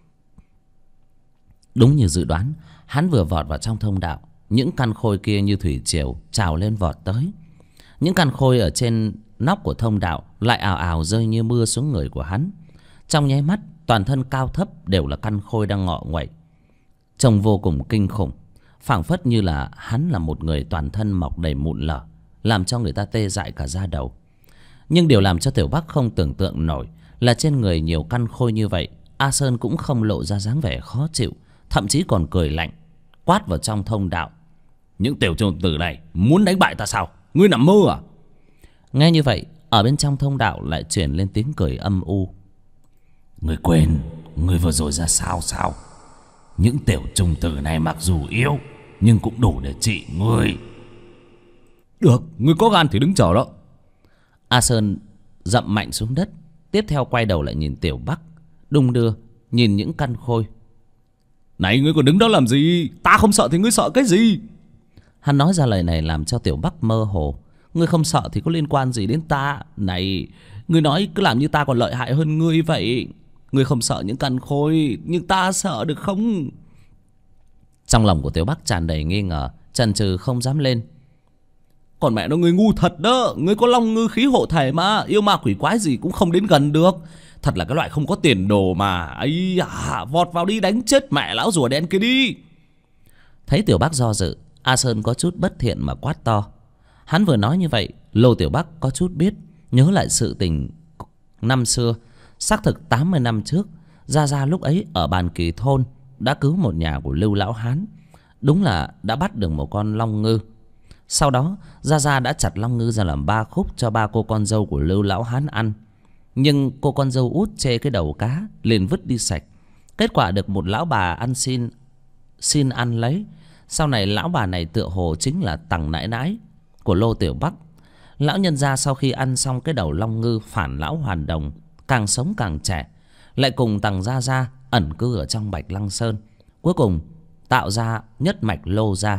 Đúng như dự đoán, hắn vừa vọt vào trong thông đạo, những căn khôi kia như thủy triều trào lên vọt tới. Những căn khôi ở trên nóc của thông đạo lại ào ào rơi như mưa xuống người của hắn. Trong nháy mắt, toàn thân cao thấp đều là căn khôi đang ngọ nguậy, trông vô cùng kinh khủng, phảng phất như là hắn là một người toàn thân mọc đầy mụn lở, làm cho người ta tê dại cả da đầu. Nhưng điều làm cho Tiểu Bắc không tưởng tượng nổi là trên người nhiều căn khôi như vậy, A Sơn cũng không lộ ra dáng vẻ khó chịu, thậm chí còn cười lạnh, quát vào trong thông đạo: những tiểu trồn tử này muốn đánh bại ta sao? Ngươi nằm mơ à? Nghe như vậy, ở bên trong thông đạo lại truyền lên tiếng cười âm u: Ngươi quên ngươi vừa rồi ra sao sao? Những tiểu trùng tử này mặc dù yếu nhưng cũng đủ để trị ngươi. Được, ngươi có gan thì đứng chờ đó. A Sơn dậm mạnh xuống đất, tiếp theo quay đầu lại nhìn Tiểu Bắc, đung đưa nhìn những căn khôi. Này, ngươi còn đứng đó làm gì? Ta không sợ thì ngươi sợ cái gì? Hắn nói ra lời này làm cho Tiểu Bắc mơ hồ. Ngươi không sợ thì có liên quan gì đến ta? Này, ngươi nói cứ làm như ta còn lợi hại hơn ngươi vậy. Ngươi không sợ những căn khôi, nhưng ta sợ được không? Trong lòng của Tiểu Bắc tràn đầy nghi ngờ, chần chừ không dám lên. Còn mẹ nó, ngươi ngu thật đó. Ngươi có long ngư khí hộ thể mà, yêu ma quỷ quái gì cũng không đến gần được. Thật là cái loại không có tiền đồ mà. Ấy à, vọt vào đi, đánh chết mẹ lão rùa đen kia đi. Thấy Tiểu Bắc do dự, A Sơn có chút bất thiện mà quát to. Hắn vừa nói như vậy, Lô Tiểu Bắc có chút biết, nhớ lại sự tình năm xưa. Xác thực 80 năm trước, Gia Gia lúc ấy ở Bàn Kỳ thôn đã cứu một nhà của Lưu Lão Hán. Đúng là đã bắt được một con long ngư. Sau đó Gia Gia đã chặt long ngư ra làm 3 khúc cho 3 cô con dâu của Lưu Lão Hán ăn. Nhưng cô con dâu út chê cái đầu cá liền vứt đi sạch. Kết quả được một lão bà ăn xin ăn lấy. Sau này lão bà này tựa hồ chính là Tằng nãi nãi của Lô Tiểu Bắc. Lão nhân gia sau khi ăn xong cái đầu long ngư phản lão hoàn đồng, càng sống càng trẻ, lại cùng Tằng Gia Gia ẩn cư ở trong Bạch Lăng Sơn, cuối cùng tạo ra nhất mạch Lô gia.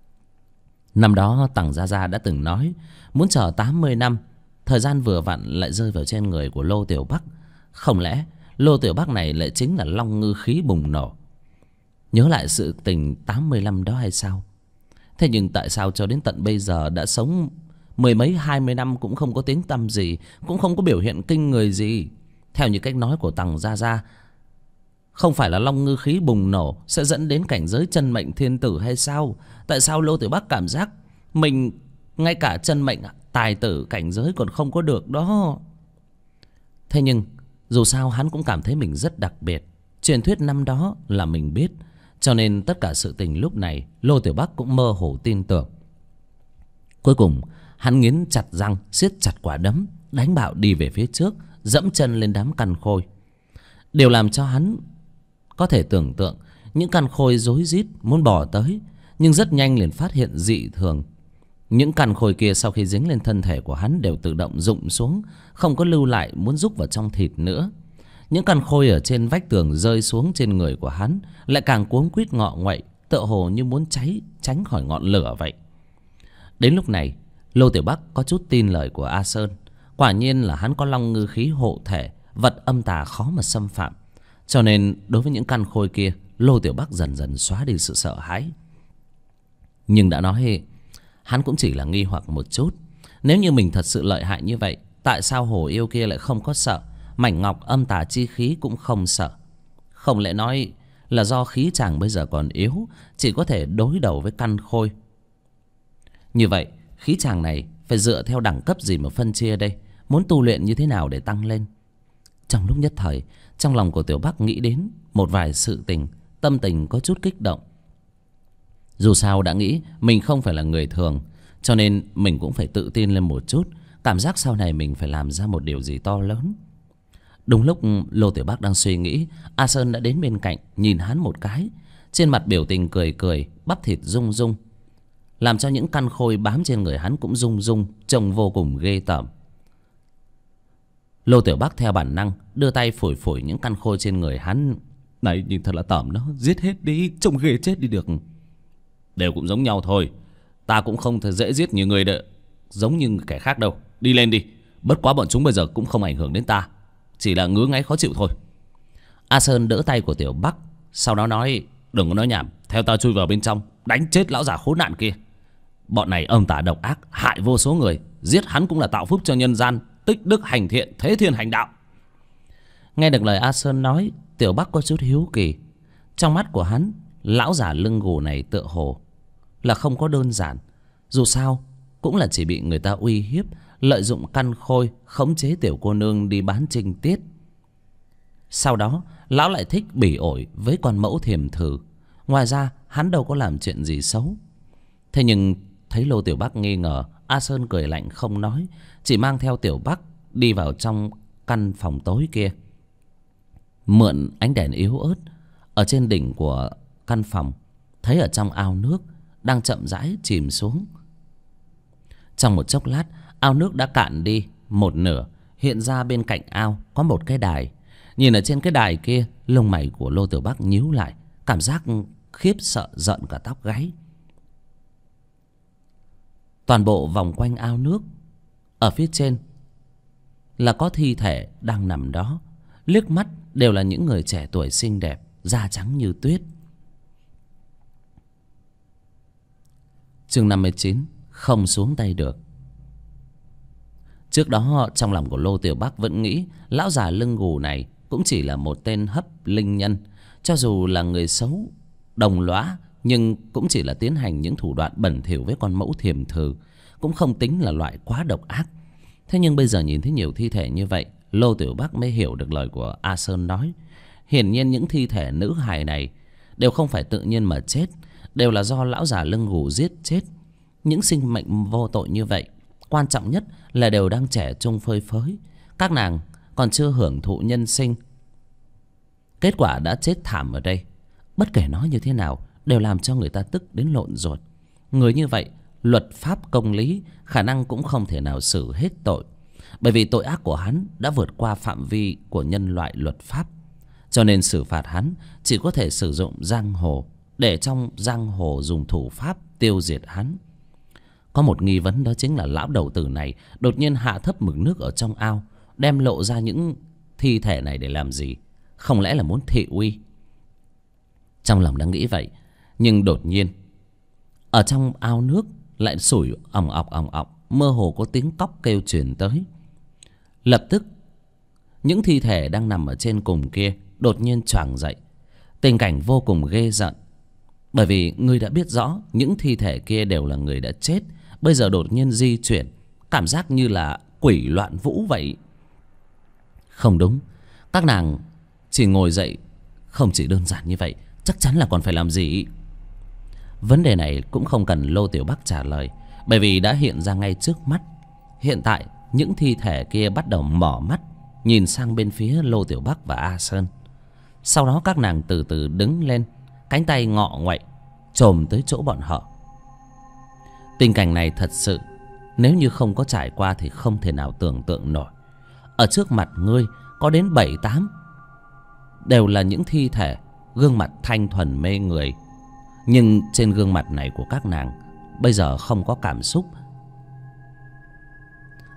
Năm đó Tằng Gia Gia đã từng nói muốn chờ 80 năm, thời gian vừa vặn lại rơi vào trên người của Lô Tiểu Bắc. Không lẽ Lô Tiểu Bắc này lại chính là long ngư khí bùng nổ? Nhớ lại sự tình 85 đó hay sao? Thế nhưng tại sao cho đến tận bây giờ đã sống mười mấy 20 năm cũng không có tiếng tăm gì, cũng không có biểu hiện kinh người gì? Theo như cách nói của Tằng Gia Gia, không phải là long ngư khí bùng nổ sẽ dẫn đến cảnh giới chân mệnh thiên tử hay sao? Tại sao Lô Tiểu Bắc cảm giác mình ngay cả chân mệnh tài tử cảnh giới còn không có được đó? Thế nhưng dù sao hắn cũng cảm thấy mình rất đặc biệt. Truyền thuyết năm đó là mình biết, cho nên tất cả sự tình lúc này Lô Tiểu Bắc cũng mơ hồ tin tưởng. Cuối cùng hắn nghiến chặt răng, siết chặt quả đấm, đánh bạo đi về phía trước, dẫm chân lên đám căn khôi. Điều làm cho hắn có thể tưởng tượng, những căn khôi rối rít muốn bò tới, nhưng rất nhanh liền phát hiện dị thường. Những căn khôi kia sau khi dính lên thân thể của hắn đều tự động rụng xuống, không có lưu lại muốn rúc vào trong thịt nữa. Những căn khôi ở trên vách tường rơi xuống trên người của hắn lại càng cuống quýt ngọ nguậy, tựa hồ như muốn tránh khỏi ngọn lửa vậy. Đến lúc này Lô Tiểu Bắc có chút tin lời của A Sơn. Quả nhiên là hắn có long ngư khí hộ thể, vật âm tà khó mà xâm phạm. Cho nên đối với những căn khôi kia, Lô Tiểu Bắc dần dần xóa đi sự sợ hãi. Nhưng đã nói, hắn cũng chỉ là nghi hoặc một chút. Nếu như mình thật sự lợi hại như vậy, tại sao hồ yêu kia lại không có sợ, mảnh ngọc âm tà chi khí cũng không sợ? Không lẽ nói là do khí chàng bây giờ còn yếu, chỉ có thể đối đầu với căn khôi? Như vậy khí chàng này phải dựa theo đẳng cấp gì mà phân chia đây? Muốn tu luyện như thế nào để tăng lên? Trong lúc nhất thời, trong lòng của Tiểu Bắc nghĩ đến một vài sự tình, tâm tình có chút kích động. Dù sao đã nghĩ mình không phải là người thường, cho nên mình cũng phải tự tin lên một chút. Cảm giác sau này mình phải làm ra một điều gì to lớn. Đúng lúc Lô Tiểu Bắc đang suy nghĩ, A Sơn đã đến bên cạnh, nhìn hắn một cái, trên mặt biểu tình cười cười, bắp thịt rung rung, làm cho những căn khôi bám trên người hắn cũng rung rung, trông vô cùng ghê tởm. Lô Tiểu Bắc theo bản năng đưa tay phủi phủi những căn khôi trên người hắn. Này, nhìn thật là tởm đó, giết hết đi, trông ghê chết đi được. Đều cũng giống nhau thôi, ta cũng không thể dễ giết như người đợi, giống như kẻ khác đâu. Đi lên đi, bất quá bọn chúng bây giờ cũng không ảnh hưởng đến ta, chỉ là ngứa ngáy khó chịu thôi. A Sơn đỡ tay của Tiểu Bắc, sau đó nói, đừng có nói nhảm, theo ta chui vào bên trong, đánh chết lão già khốn nạn kia. Bọn này âm tà độc ác, hại vô số người, giết hắn cũng là tạo phúc cho nhân gian, tích đức hành thiện, thế thiên hành đạo. Nghe được lời A Sơn nói, Tiểu Bắc có chút hiếu kỳ. Trong mắt của hắn, lão già lưng gù này tựa hồ là không có đơn giản. Dù sao cũng là chỉ bị người ta uy hiếp, lợi dụng căn khôi khống chế tiểu cô nương đi bán trinh tiết. Sau đó lão lại thích bỉ ổi với con mẫu Thiềm Thử. Ngoài ra hắn đâu có làm chuyện gì xấu. Thế nhưng thấy Lô Tiểu Bắc nghi ngờ, A Sơn cười lạnh không nói, chỉ mang theo Tiểu Bắc đi vào trong căn phòng tối kia. Mượn ánh đèn yếu ớt ở trên đỉnh của căn phòng, thấy ở trong ao nước đang chậm rãi chìm xuống. Trong một chốc lát, ao nước đã cạn đi một nửa. Hiện ra bên cạnh ao có một cái đài. Nhìn ở trên cái đài kia, lông mày của Lô Tiểu Bắc nhíu lại, cảm giác khiếp sợ giận cả tóc gáy. Toàn bộ vòng quanh ao nước, ở phía trên là có thi thể đang nằm đó. Liếc mắt đều là những người trẻ tuổi xinh đẹp, da trắng như tuyết. Chương 59, không xuống tay được. Trước đó trong lòng của Lô Tiểu Bắc vẫn nghĩ lão già lưng gù này cũng chỉ là một tên hấp linh nhân. Cho dù là người xấu, đồng lõa, nhưng cũng chỉ là tiến hành những thủ đoạn bẩn thỉu với con mẫu Thiềm Thử, cũng không tính là loại quá độc ác. Thế nhưng bây giờ nhìn thấy nhiều thi thể như vậy, Lô Tiểu Bắc mới hiểu được lời của A Sơn nói. Hiển nhiên những thi thể nữ hài này đều không phải tự nhiên mà chết, đều là do lão già lưng gù giết chết. Những sinh mệnh vô tội như vậy, quan trọng nhất là đều đang trẻ trung phơi phới. Các nàng còn chưa hưởng thụ nhân sinh, kết quả đã chết thảm ở đây. Bất kể nói như thế nào, đều làm cho người ta tức đến lộn ruột. Người như vậy, luật pháp công lý khả năng cũng không thể nào xử hết tội, bởi vì tội ác của hắn đã vượt qua phạm vi của nhân loại luật pháp. Cho nên xử phạt hắn chỉ có thể sử dụng giang hồ, để trong giang hồ dùng thủ pháp tiêu diệt hắn. Có một nghi vấn, đó chính là lão đầu tử này đột nhiên hạ thấp mực nước ở trong ao, đem lộ ra những thi thể này để làm gì? Không lẽ là muốn thị uy? Trong lòng đang nghĩ vậy, nhưng đột nhiên ở trong ao nước lại sủi òng ọc, mơ hồ có tiếng cóc kêu truyền tới. Lập tức những thi thể đang nằm ở trên cùng kia đột nhiên choàng dậy. Tình cảnh vô cùng ghê rợn, bởi vì người đã biết rõ những thi thể kia đều là người đã chết, bây giờ đột nhiên di chuyển, cảm giác như là quỷ loạn vũ vậy. Không đúng, các nàng chỉ ngồi dậy không chỉ đơn giản như vậy, chắc chắn là còn phải làm gì. Vấn đề này cũng không cần Lô Tiểu Bắc trả lời, bởi vì đã hiện ra ngay trước mắt. Hiện tại những thi thể kia bắt đầu mỏ mắt nhìn sang bên phía Lô Tiểu Bắc và A Sơn. Sau đó các nàng từ từ đứng lên, cánh tay ngọ nguậy chồm tới chỗ bọn họ. Tình cảnh này thật sự, nếu như không có trải qua thì không thể nào tưởng tượng nổi. Ở trước mặt ngươi có đến 7-8 đều là những thi thể, gương mặt thanh thuần mê người. Nhưng trên gương mặt này của các nàng bây giờ không có cảm xúc,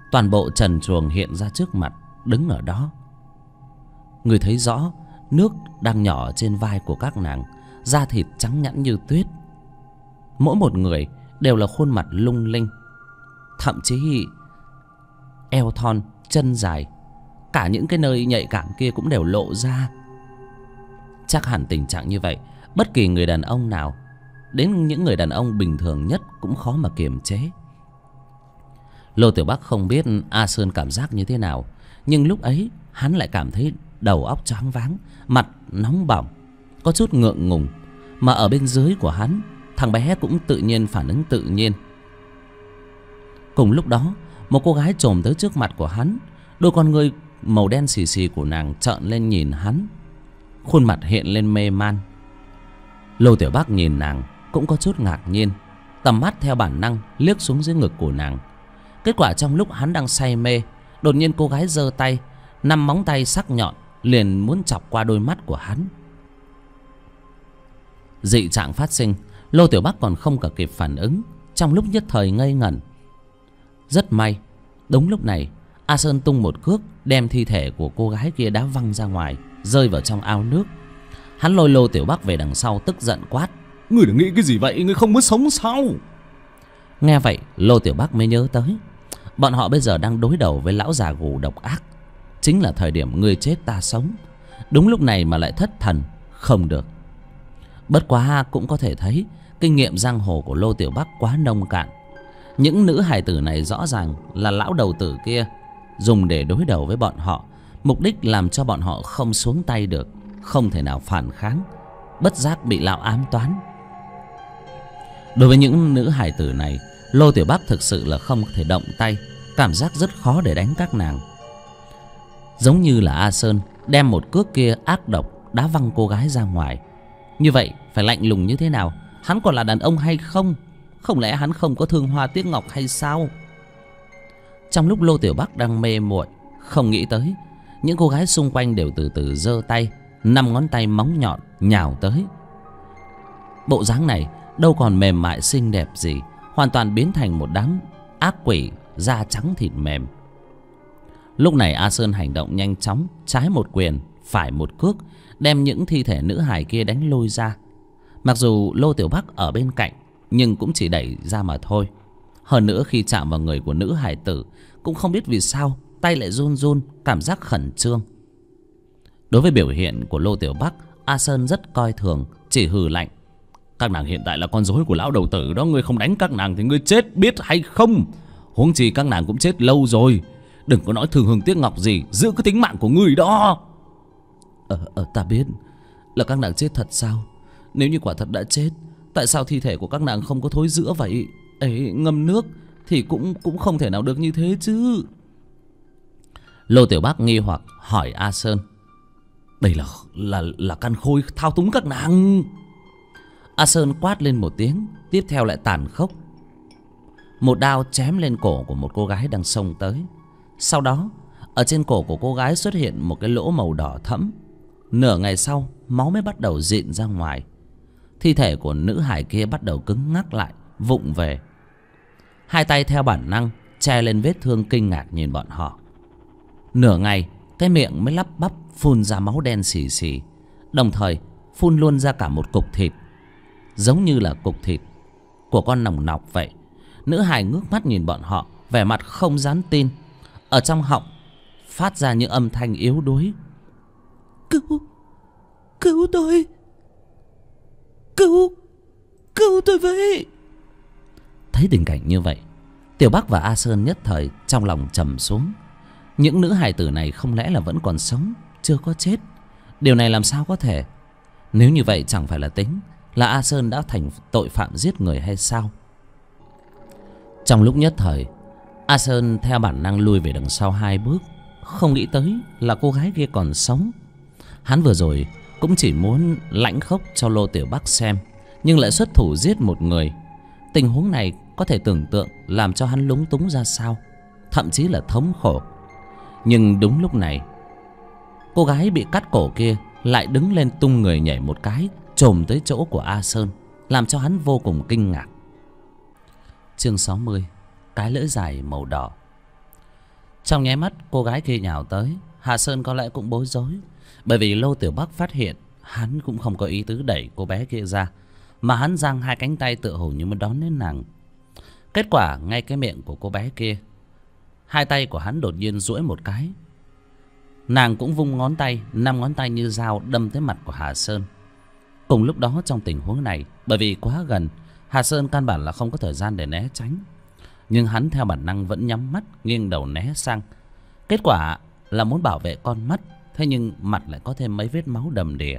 toàn bộ trần truồng hiện ra trước mặt, đứng ở đó. Người thấy rõ nước đang nhỏ trên vai của các nàng, da thịt trắng nhẵn như tuyết. Mỗi một người đều là khuôn mặt lung linh, thậm chí eo thon, chân dài, cả những cái nơi nhạy cảm kia cũng đều lộ ra. Chắc hẳn tình trạng như vậy, bất kỳ người đàn ông nào, đến những người đàn ông bình thường nhất cũng khó mà kiềm chế. Lô Tiểu Bắc không biết A Sơn cảm giác như thế nào, nhưng lúc ấy hắn lại cảm thấy đầu óc choáng váng, mặt nóng bỏng, có chút ngượng ngùng. Mà ở bên dưới của hắn, thằng bé cũng tự nhiên phản ứng tự nhiên. Cùng lúc đó, một cô gái chồm tới trước mặt của hắn, đôi con ngươi màu đen xì xì của nàng trợn lên nhìn hắn, khuôn mặt hiện lên mê man. Lô Tiểu Bắc nhìn nàng cũng có chút ngạc nhiên, tầm mắt theo bản năng liếc xuống dưới ngực của nàng. Kết quả trong lúc hắn đang say mê, đột nhiên cô gái giơ tay, 5 móng tay sắc nhọn liền muốn chọc qua đôi mắt của hắn. Dị trạng phát sinh, Lô Tiểu Bắc còn không cả kịp phản ứng, trong lúc nhất thời ngây ngẩn. Rất may, đúng lúc này A Sơn tung một cước, đem thi thể của cô gái kia đá văng ra ngoài, rơi vào trong ao nước. Hắn lôi Lô Tiểu Bắc về đằng sau, tức giận quát: Ngươi đừng nghĩ cái gì vậy, ngươi không muốn sống sao? Nghe vậy, Lô Tiểu Bắc mới nhớ tới bọn họ bây giờ đang đối đầu với lão già gù độc ác, chính là thời điểm ngươi chết ta sống. Đúng lúc này mà lại thất thần, không được. Bất quá cũng có thể thấy kinh nghiệm giang hồ của Lô Tiểu Bắc quá nông cạn. Những nữ hài tử này rõ ràng là lão đầu tử kia dùng để đối đầu với bọn họ, mục đích làm cho bọn họ không xuống tay được, không thể nào phản kháng, bất giác bị lão ám toán. Đối với những nữ hài tử này, Lô Tiểu Bắc thực sự là không thể động tay, cảm giác rất khó để đánh các nàng. Giống như là A Sơn đem một cước kia ác độc đá văng cô gái ra ngoài. Như vậy phải lạnh lùng như thế nào? Hắn còn là đàn ông hay không? Không lẽ hắn không có thương hoa tiếc ngọc hay sao? Trong lúc Lô Tiểu Bắc đang mê muội, không nghĩ tới những cô gái xung quanh đều từ từ giơ tay, 5 ngón tay móng nhọn nhào tới. Bộ dáng này đâu còn mềm mại xinh đẹp gì, hoàn toàn biến thành một đám ác quỷ da trắng thịt mềm. Lúc này A Sơn hành động nhanh chóng, trái một quyền, phải một cước, đem những thi thể nữ hài kia đánh lôi ra. Mặc dù Lô Tiểu Bắc ở bên cạnh, nhưng cũng chỉ đẩy ra mà thôi. Hơn nữa khi chạm vào người của nữ hài tử, cũng không biết vì sao tay lại run run, cảm giác khẩn trương. Đối với biểu hiện của Lô Tiểu Bắc, A Sơn rất coi thường, chỉ hừ lạnh: Các nàng hiện tại là con rối của lão đầu tử đó, ngươi không đánh các nàng thì ngươi chết biết hay không? Huống chi các nàng cũng chết lâu rồi, đừng có nói thương hương tiếc ngọc gì, giữ cái tính mạng của ngươi đó. Ta biết là các nàng chết thật sao? Nếu như quả thật đã chết, tại sao thi thể của các nàng không có thối rữa vậy? Ấy, ngâm nước thì cũng không thể nào được như thế chứ. Lô Tiểu Bắc nghi hoặc hỏi A Sơn: Đây là căn khôi thao túng các nàng. A Sơn quát lên một tiếng, tiếp theo lại tàn khốc một đao chém lên cổ của một cô gái đang xông tới. Sau đó ở trên cổ của cô gái xuất hiện một cái lỗ màu đỏ thẫm. Nửa ngày sau, máu mới bắt đầu rịn ra ngoài. Thi thể của nữ hải kia bắt đầu cứng ngắc lại, vụng về. Hai tay theo bản năng che lên vết thương, kinh ngạc nhìn bọn họ. Nửa ngày, cái miệng mới lắp bắp phun ra máu đen xì xì, đồng thời phun luôn ra cả một cục thịt, giống như là cục thịt của con nòng nọc vậy. Nữ hài ngước mắt nhìn bọn họ, vẻ mặt không dám tin. Ở trong họng phát ra những âm thanh yếu đuối: Cứu tôi, cứu tôi với. Thấy tình cảnh như vậy, Tiểu Bắc và A Sơn nhất thời trong lòng trầm xuống. Những nữ hài tử này không lẽ là vẫn còn sống, chưa có chết? Điều này làm sao có thể? Nếu như vậy chẳng phải là tính là A Sơn đã thành tội phạm giết người hay sao? Trong lúc nhất thời, A Sơn theo bản năng lui về đằng sau 2 bước, không nghĩ tới là cô gái kia còn sống. Hắn vừa rồi cũng chỉ muốn lãnh khốc cho Lô Tiểu Bắc xem, nhưng lại xuất thủ giết một người. Tình huống này có thể tưởng tượng làm cho hắn lúng túng ra sao, thậm chí là thống khổ. Nhưng đúng lúc này, cô gái bị cắt cổ kia lại đứng lên tung người nhảy một cái, chồm tới chỗ của A Sơn, làm cho hắn vô cùng kinh ngạc. Chương 60: Cái lưỡi dài màu đỏ. Trong nháy mắt cô gái kia nhào tới, Hà Sơn có lẽ cũng bối rối, bởi vì Lô Tiểu Bắc phát hiện hắn cũng không có ý tứ đẩy cô bé kia ra, mà hắn giang hai cánh tay tựa hồ như muốn đón lấy nàng. Kết quả ngay cái miệng của cô bé kia, hai tay của hắn đột nhiên duỗi một cái, nàng cũng vung ngón tay, 5 ngón tay như dao đâm tới mặt của Hà Sơn. Cùng lúc đó trong tình huống này, bởi vì quá gần, Hà Sơn căn bản là không có thời gian để né tránh, nhưng hắn theo bản năng vẫn nhắm mắt nghiêng đầu né sang. Kết quả là muốn bảo vệ con mắt, thế nhưng mặt lại có thêm mấy vết máu đầm đìa.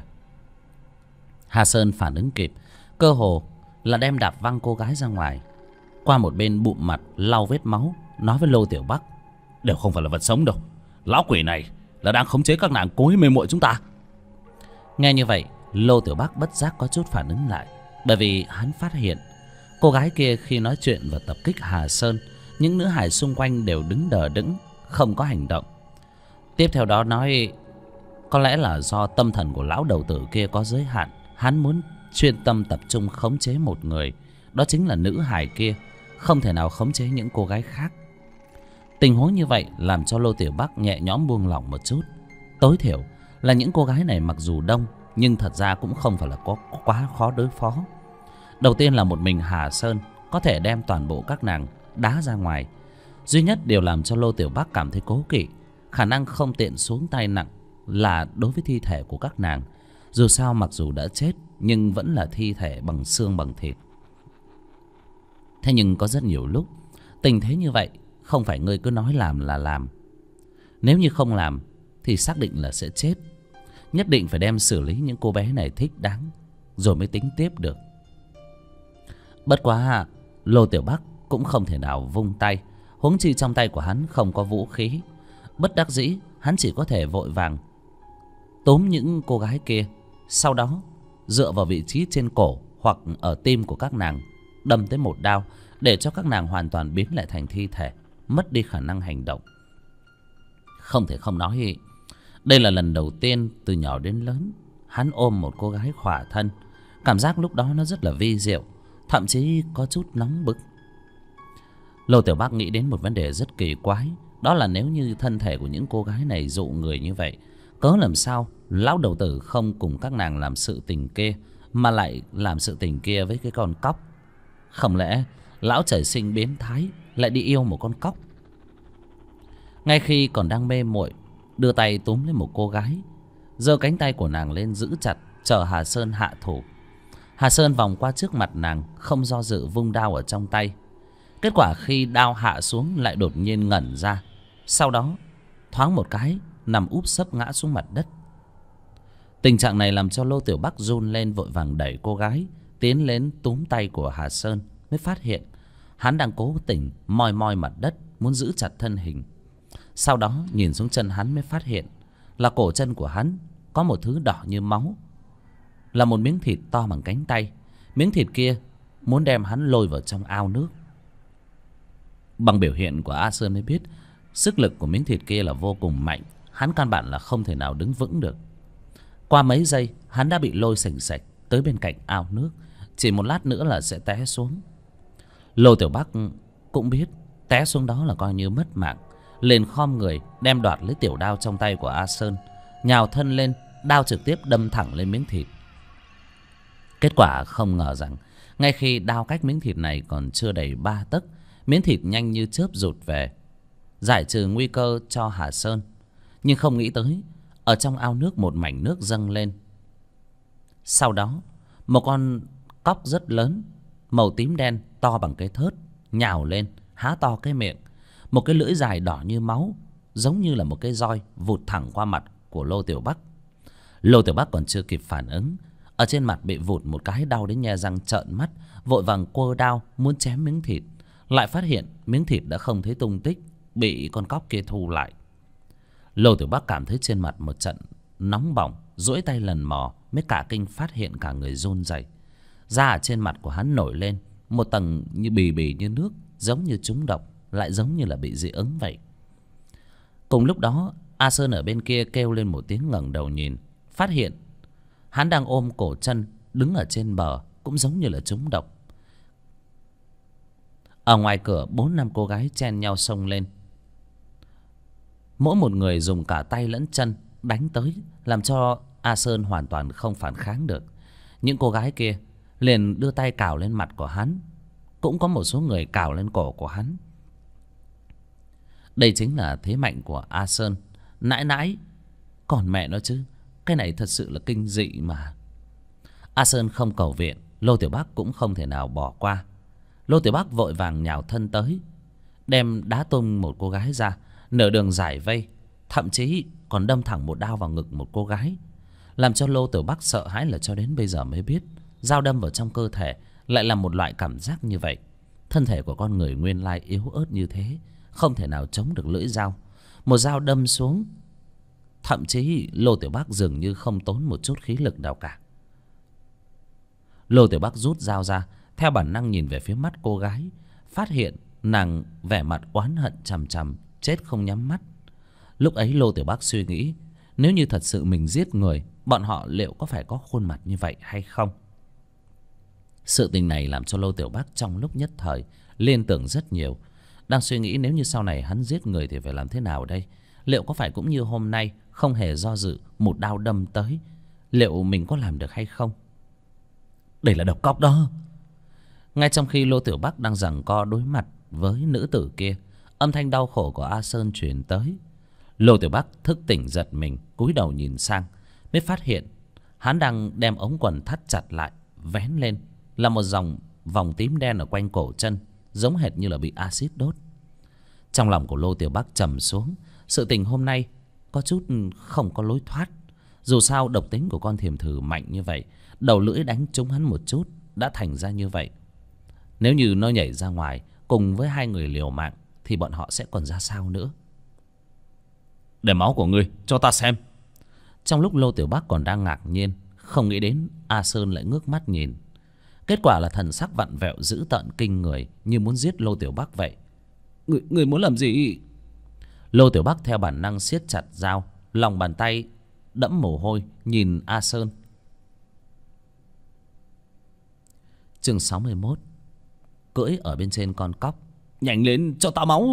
Hà Sơn phản ứng kịp, cơ hồ là đem đạp văng cô gái ra ngoài, qua một bên bụm mặt lau vết máu, nói với Lô Tiểu Bắc: đều không phải là vật sống đâu, lão quỷ này là đang khống chế các nàng cố ý mê muội chúng ta. Nghe như vậy, Lô Tiểu Bắc bất giác có chút phản ứng lại, bởi vì hắn phát hiện cô gái kia khi nói chuyện và tập kích Hà Sơn, những nữ hài xung quanh đều đứng đờ đẫn, không có hành động. Tiếp theo đó nói có lẽ là do tâm thần của lão đầu tử kia có giới hạn, hắn muốn chuyên tâm tập trung khống chế một người, đó chính là nữ hài kia, không thể nào khống chế những cô gái khác. Tình huống như vậy làm cho Lô Tiểu Bắc nhẹ nhõm buông lỏng một chút. Tối thiểu là những cô gái này mặc dù đông, nhưng thật ra cũng không phải là có quá khó đối phó. Đầu tiên là một mình Hà Sơn có thể đem toàn bộ các nàng đá ra ngoài. Duy nhất điều làm cho Lô Tiểu Bắc cảm thấy cố kỵ, khả năng không tiện xuống tay nặng là đối với thi thể của các nàng. Dù sao mặc dù đã chết nhưng vẫn là thi thể bằng xương bằng thịt. Thế nhưng có rất nhiều lúc tình thế như vậy không phải ngươi cứ nói làm là làm. Nếu như không làm thì xác định là sẽ chết. Nhất định phải đem xử lý những cô bé này thích đáng rồi mới tính tiếp được. Bất quá Lô Tiểu Bắc cũng không thể nào vung tay, huống chi trong tay của hắn không có vũ khí. Bất đắc dĩ hắn chỉ có thể vội vàng túm những cô gái kia, sau đó dựa vào vị trí trên cổ hoặc ở tim của các nàng đâm tới một đao, để cho các nàng hoàn toàn biến lại thành thi thể, mất đi khả năng hành động. Không thể không nói, đây là lần đầu tiên từ nhỏ đến lớn hắn ôm một cô gái khỏa thân. Cảm giác lúc đó nó rất là vi diệu, thậm chí có chút nóng bức. Lô Tiểu Bắc nghĩ đến một vấn đề rất kỳ quái, đó là nếu như thân thể của những cô gái này dụ người như vậy, cớ làm sao lão đầu tử không cùng các nàng làm sự tình kia, mà lại làm sự tình kia với cái con cóc? Không lẽ lão trời sinh biến thái lại đi yêu một con cóc? Ngay khi còn đang mê muội, đưa tay túm lấy một cô gái, giơ cánh tay của nàng lên giữ chặt, chờ Hà Sơn hạ thủ. Hà Sơn vòng qua trước mặt nàng, không do dự vung đao ở trong tay. Kết quả khi đao hạ xuống lại đột nhiên ngẩn ra, sau đó thoáng một cái nằm úp sấp ngã xuống mặt đất. Tình trạng này làm cho Lô Tiểu Bắc run lên, vội vàng đẩy cô gái tiến đến túm tay của Hà Sơn, mới phát hiện hắn đang cố tình moi moi mặt đất, muốn giữ chặt thân hình. Sau đó nhìn xuống chân hắn mới phát hiện là cổ chân của hắn có một thứ đỏ như máu, là một miếng thịt to bằng cánh tay. Miếng thịt kia muốn đem hắn lôi vào trong ao nước. Bằng biểu hiện của A Sơn mới biết sức lực của miếng thịt kia là vô cùng mạnh, hắn căn bản là không thể nào đứng vững được. Qua mấy giây hắn đã bị lôi sành sạch tới bên cạnh ao nước, chỉ một lát nữa là sẽ té xuống. Lô Tiểu Bắc cũng biết té xuống đó là coi như mất mạng, liền khom người đem đoạt lấy tiểu đao trong tay của A Sơn, nhào thân lên, đao trực tiếp đâm thẳng lên miếng thịt. Kết quả không ngờ rằng ngay khi đao cách miếng thịt này còn chưa đầy 3 tấc, miếng thịt nhanh như chớp rụt về, giải trừ nguy cơ cho Hà Sơn. Nhưng không nghĩ tới ở trong ao nước một mảnh nước dâng lên. Sau đó một con cóc rất lớn, màu tím đen, to bằng cái thớt, nhào lên, há to cái miệng. Một cái lưỡi dài đỏ như máu, giống như là một cái roi, vụt thẳng qua mặt của Lô Tiểu Bắc. Lô Tiểu Bắc còn chưa kịp phản ứng, ở trên mặt bị vụt một cái, đau đến nhe răng trợn mắt, vội vàng quơ đao muốn chém miếng thịt, lại phát hiện miếng thịt đã không thấy tung tích, bị con cóc kia thu lại. Lô Tiểu Bắc cảm thấy trên mặt một trận nóng bỏng, duỗi tay lần mò mới cả kinh phát hiện cả người run rẩy. Da ở trên mặt của hắn nổi lên một tầng như bì bì như nước, giống như trúng độc, lại giống như là bị dị ứng vậy. Cùng lúc đó A Sơn ở bên kia kêu lên một tiếng, ngẩng đầu nhìn, phát hiện hắn đang ôm cổ chân đứng ở trên bờ, cũng giống như là trúng độc. Ở ngoài cửa 4-5 cô gái chen nhau xông lên. Mỗi một người dùng cả tay lẫn chân đánh tới, làm cho A Sơn hoàn toàn không phản kháng được. Những cô gái kia liền đưa tay cào lên mặt của hắn, cũng có một số người cào lên cổ của hắn. Đây chính là thế mạnh của A Sơn. Nãi nãi, còn mẹ nó chứ, cái này thật sự là kinh dị mà. A Sơn không cầu viện, Lô Tiểu Bắc cũng không thể nào bỏ qua. Lô Tiểu Bắc vội vàng nhào thân tới, đem đá tung một cô gái ra, nửa đường giải vây, thậm chí còn đâm thẳng một đao vào ngực một cô gái. Làm cho Lô Tiểu Bắc sợ hãi là cho đến bây giờ mới biết, dao đâm vào trong cơ thể lại là một loại cảm giác như vậy. Thân thể của con người nguyên lai yếu ớt như thế, không thể nào chống được lưỡi dao. Một dao đâm xuống, thậm chí Lô Tiểu Bắc dường như không tốn một chút khí lực nào cả. Lô Tiểu Bắc rút dao ra, theo bản năng nhìn về phía mắt cô gái, phát hiện nàng vẻ mặt oán hận chằm chằm, chết không nhắm mắt. Lúc ấy Lô Tiểu Bắc suy nghĩ, nếu như thật sự mình giết người, bọn họ liệu có phải có khuôn mặt như vậy hay không? Sự tình này làm cho Lô Tiểu Bắc trong lúc nhất thời liên tưởng rất nhiều. Đang suy nghĩ nếu như sau này hắn giết người thì phải làm thế nào đây? Liệu có phải cũng như hôm nay, không hề do dự, một đao đâm tới, liệu mình có làm được hay không? Đây là độc cóc đó. Ngay trong khi Lô Tiểu Bắc đang giằng co đối mặt với nữ tử kia, âm thanh đau khổ của A Sơn truyền tới. Lô Tiểu Bắc thức tỉnh giật mình, cúi đầu nhìn sang, mới phát hiện hắn đang đem ống quần thắt chặt lại, vén lên là một dòng vòng tím đen ở quanh cổ chân, giống hệt như là bị axit đốt. Trong lòng của Lô Tiểu Bắc trầm xuống. Sự tình hôm nay có chút không có lối thoát. Dù sao độc tính của con thiềm thử mạnh như vậy, đầu lưỡi đánh trúng hắn một chút đã thành ra như vậy. Nếu như nó nhảy ra ngoài cùng với hai người liều mạng thì bọn họ sẽ còn ra sao nữa? Để máu của ngươi cho ta xem. Trong lúc Lô Tiểu Bắc còn đang ngạc nhiên, không nghĩ đến A Sơn lại ngước mắt nhìn. Kết quả là thần sắc vặn vẹo dữ tợn kinh người, như muốn giết Lô Tiểu Bắc vậy. Người muốn làm gì? Lô Tiểu Bắc theo bản năng siết chặt dao, lòng bàn tay đẫm mồ hôi nhìn A Sơn. Chương 61. Cưỡi ở bên trên con cóc. Nhanh lên cho ta máu.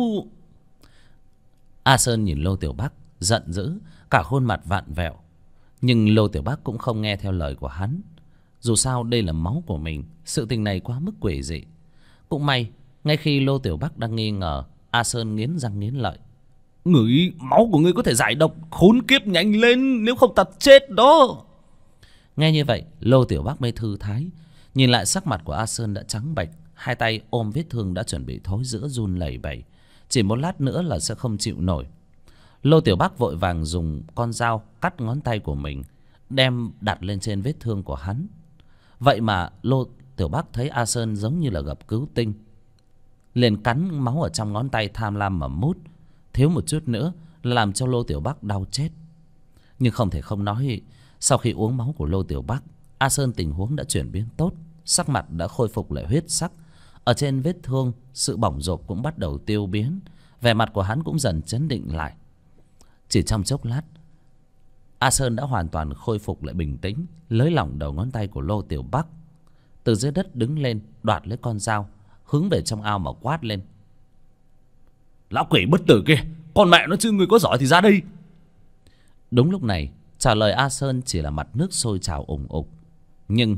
A Sơn nhìn Lô Tiểu Bắc giận dữ, cả khuôn mặt vặn vẹo. Nhưng Lô Tiểu Bắc cũng không nghe theo lời của hắn. Dù sao đây là máu của mình, sự tình này quá mức quỷ dị. Cũng may, ngay khi Lô Tiểu Bắc đang nghi ngờ, A Sơn nghiến răng nghiến lợi. Máu của ngươi có thể giải độc, khốn kiếp, nhanh lên, nếu không ta chết đó. Nghe như vậy, Lô Tiểu Bắc mới thư thái. Nhìn lại sắc mặt của A Sơn đã trắng bệch, hai tay ôm vết thương đã chuẩn bị thối rữa run lẩy bẩy, chỉ một lát nữa là sẽ không chịu nổi. Lô Tiểu Bắc vội vàng dùng con dao cắt ngón tay của mình, đem đặt lên trên vết thương của hắn. Vậy mà Lô Tiểu Bắc thấy A Sơn giống như là gặp cứu tinh, liền cắn máu ở trong ngón tay tham lam mà mút. Thiếu một chút nữa là làm cho Lô Tiểu Bắc đau chết. Nhưng không thể không nói, sau khi uống máu của Lô Tiểu Bắc, A Sơn tình huống đã chuyển biến tốt, sắc mặt đã khôi phục lại huyết sắc. Ở trên vết thương, sự bỏng rộp cũng bắt đầu tiêu biến, vẻ mặt của hắn cũng dần chấn định lại. Chỉ trong chốc lát, A Sơn đã hoàn toàn khôi phục lại bình tĩnh, lới lỏng đầu ngón tay của Lô Tiểu Bắc, từ dưới đất đứng lên, đoạt lấy con dao, hướng về trong ao mà quát lên. Lão quỷ bất tử kia, con mẹ nó chứ, người có giỏi thì ra đây. Đúng lúc này, trả lời A Sơn chỉ là mặt nước sôi trào ủng ục. Nhưng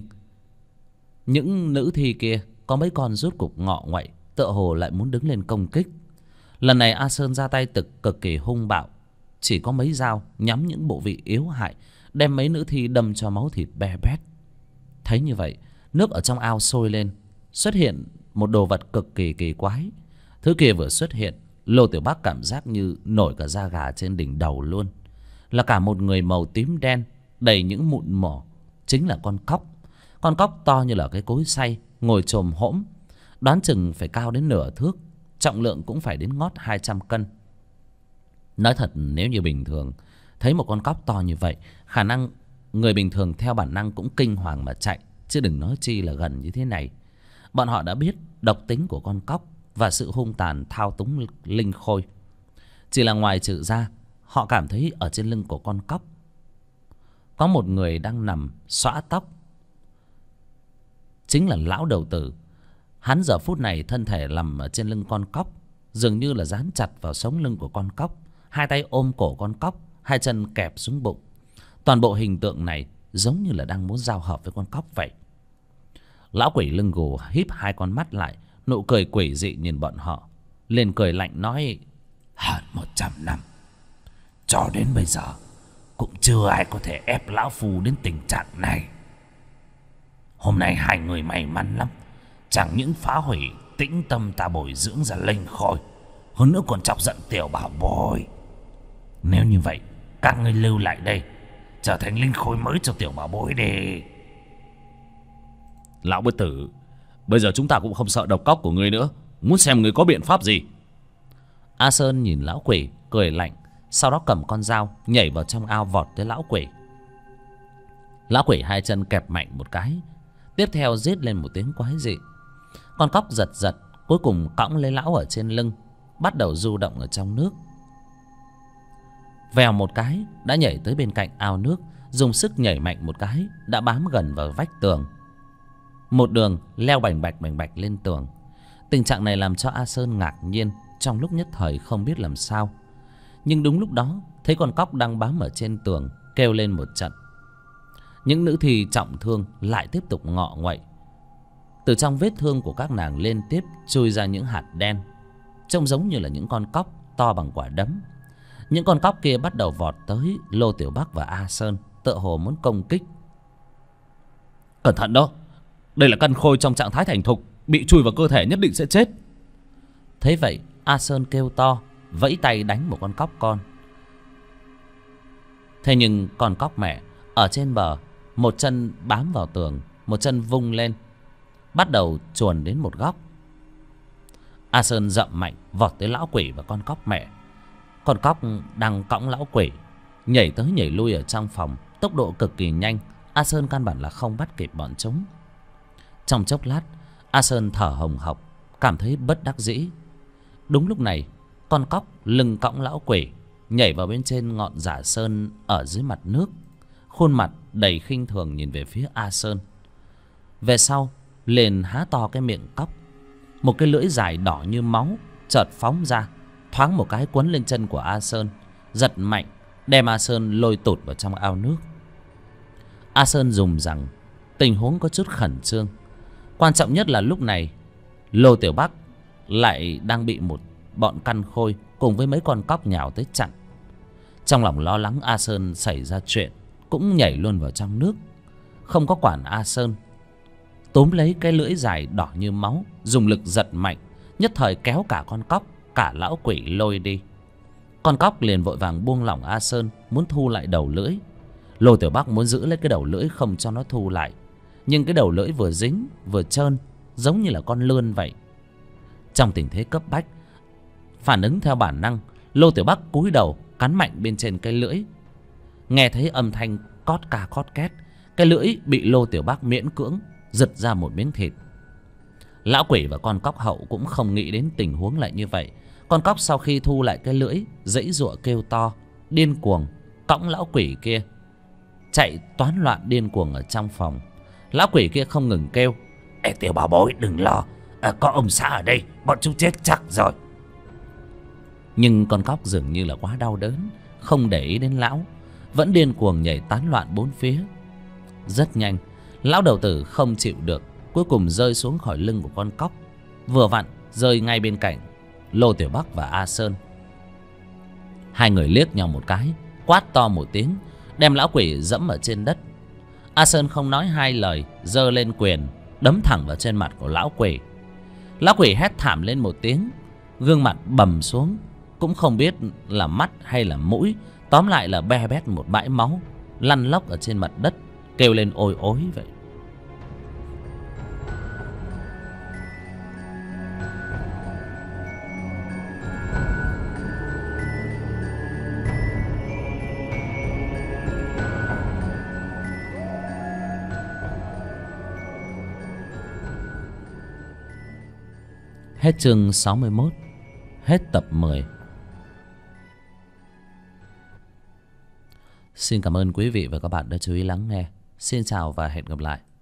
những nữ thi kia có mấy con rút cục ngọ nguậy, tựa hồ lại muốn đứng lên công kích. Lần này A Sơn ra tay cực kỳ hung bạo, chỉ có mấy dao nhắm những bộ vị yếu hại, đem mấy nữ thi đâm cho máu thịt be bét. Thấy như vậy, nước ở trong ao sôi lên, xuất hiện một đồ vật cực kỳ kỳ quái. Thứ kia vừa xuất hiện, Lô Tiểu Bắc cảm giác như nổi cả da gà trên đỉnh đầu luôn. Là cả một người màu tím đen, đầy những mụn mỏ, chính là con cóc. Con cóc to như là cái cối xay, ngồi chồm hỗm, đoán chừng phải cao đến nửa thước, trọng lượng cũng phải đến ngót 200 cân. Nói thật, nếu như bình thường thấy một con cóc to như vậy, khả năng người bình thường theo bản năng cũng kinh hoàng mà chạy, chứ đừng nói chi là gần như thế này. Bọn họ đã biết độc tính của con cóc và sự hung tàn thao túng linh khôi. Chỉ là ngoài trừ ra, họ cảm thấy ở trên lưng của con cóc có một người đang nằm xõa tóc, chính là lão đầu tử. Hắn giờ phút này thân thể nằm ở trên lưng con cóc, dường như là dán chặt vào sống lưng của con cóc, hai tay ôm cổ con cóc, hai chân kẹp xuống bụng. Toàn bộ hình tượng này giống như là đang muốn giao hợp với con cóc vậy. Lão quỷ lưng gù híp hai con mắt lại, nụ cười quỷ dị nhìn bọn họ, liền cười lạnh nói: hơn 100 năm cho đến bây giờ cũng chưa ai có thể ép lão phu đến tình trạng này. Hôm nay hai người may mắn lắm, chẳng những phá hủy tĩnh tâm ta bồi dưỡng ra linh khôi, hơn nữa còn chọc giận tiểu bảo bối. Nếu như vậy, các ngươi lưu lại đây trở thành linh khôi mới cho tiểu bảo bối đi. Lão bất tử, bây giờ chúng ta cũng không sợ độc cóc của ngươi nữa, muốn xem ngươi có biện pháp gì. A Sơn nhìn lão quỷ cười lạnh, sau đó cầm con dao nhảy vào trong ao vọt tới lão quỷ. Lão quỷ hai chân kẹp mạnh một cái, tiếp theo rít lên một tiếng quái dị. Con cóc giật giật, cuối cùng cõng lấy lão ở trên lưng, bắt đầu du động ở trong nước. Vèo một cái đã nhảy tới bên cạnh ao nước, dùng sức nhảy mạnh một cái đã bám gần vào vách tường, một đường leo bành bạch lên tường. Tình trạng này làm cho A Sơn ngạc nhiên, trong lúc nhất thời không biết làm sao. Nhưng đúng lúc đó thấy con cóc đang bám ở trên tường kêu lên một trận. Những nữ thi trọng thương lại tiếp tục ngọ nguậy. Từ trong vết thương của các nàng liên tiếp chui ra những hạt đen, trông giống như là những con cóc to bằng quả đấm. Những con cóc kia bắt đầu vọt tới Lô Tiểu Bắc và A Sơn, tựa hồ muốn công kích. Cẩn thận đó, đây là căn khôi trong trạng thái thành thục, bị chui vào cơ thể nhất định sẽ chết. Thấy vậy A Sơn kêu to, vẫy tay đánh một con cóc con. Thế nhưng con cóc mẹ ở trên bờ, một chân bám vào tường, một chân vung lên, bắt đầu chuồn đến một góc. A Sơn dậm mạnh vọt tới lão quỷ và con cóc mẹ. Con cóc đang cõng lão quỷ nhảy tới nhảy lui ở trong phòng, tốc độ cực kỳ nhanh. A Sơn căn bản là không bắt kịp bọn chúng. Trong chốc lát A Sơn thở hồng hộc, cảm thấy bất đắc dĩ. Đúng lúc này con cóc lưng cõng lão quỷ nhảy vào bên trên ngọn giả sơn ở dưới mặt nước, khuôn mặt đầy khinh thường nhìn về phía A Sơn. Về sau liền há to cái miệng cóc, một cái lưỡi dài đỏ như máu chợt phóng ra, thoáng một cái quấn lên chân của A Sơn, giật mạnh đem A Sơn lôi tụt vào trong ao nước. A Sơn dùng rằng tình huống có chút khẩn trương. Quan trọng nhất là lúc này Lô Tiểu Bắc lại đang bị một bọn căn khôi cùng với mấy con cóc nhào tới chặn. Trong lòng lo lắng A Sơn xảy ra chuyện, cũng nhảy luôn vào trong nước, không có quản A Sơn, túm lấy cái lưỡi dài đỏ như máu, dùng lực giật mạnh, nhất thời kéo cả con cóc cả lão quỷ lôi đi. Con cóc liền vội vàng buông lỏng A Sơn, muốn thu lại đầu lưỡi. Lô Tiểu Bắc muốn giữ lấy cái đầu lưỡi không cho nó thu lại, nhưng cái đầu lưỡi vừa dính vừa trơn, giống như là con lươn vậy. Trong tình thế cấp bách, phản ứng theo bản năng, Lô Tiểu Bắc cúi đầu cắn mạnh bên trên cái lưỡi. Nghe thấy âm thanh cót ca cót két, cái lưỡi bị Lô Tiểu Bắc miễn cưỡng giật ra một miếng thịt. Lão quỷ và con cóc hậu cũng không nghĩ đến tình huống lại như vậy. Con cóc sau khi thu lại cái lưỡi, giãy giụa kêu to điên cuồng, cõng lão quỷ kia chạy toán loạn điên cuồng ở trong phòng. Lão quỷ kia không ngừng kêu: Ê tiểu bảo bối đừng lo, có ông xã ở đây, bọn chúng chết chắc rồi. Nhưng con cóc dường như là quá đau đớn, không để ý đến lão, vẫn điên cuồng nhảy tán loạn bốn phía. Rất nhanh, lão đầu tử không chịu được, cuối cùng rơi xuống khỏi lưng của con cóc, vừa vặn rơi ngay bên cạnh Lô Tiểu Bắc và A Sơn. Hai người liếc nhau một cái, quát to một tiếng, đem lão quỷ dẫm ở trên đất. A Sơn không nói hai lời, giơ lên quyền đấm thẳng vào trên mặt của lão quỷ. Lão quỷ hét thảm lên một tiếng, gương mặt bầm xuống, cũng không biết là mắt hay là mũi, tóm lại là be bét một bãi máu, lăn lóc ở trên mặt đất, kêu lên ôi ối vậy. Hết chương 61, hết tập 10. Xin cảm ơn quý vị và các bạn đã chú ý lắng nghe. Xin chào và hẹn gặp lại.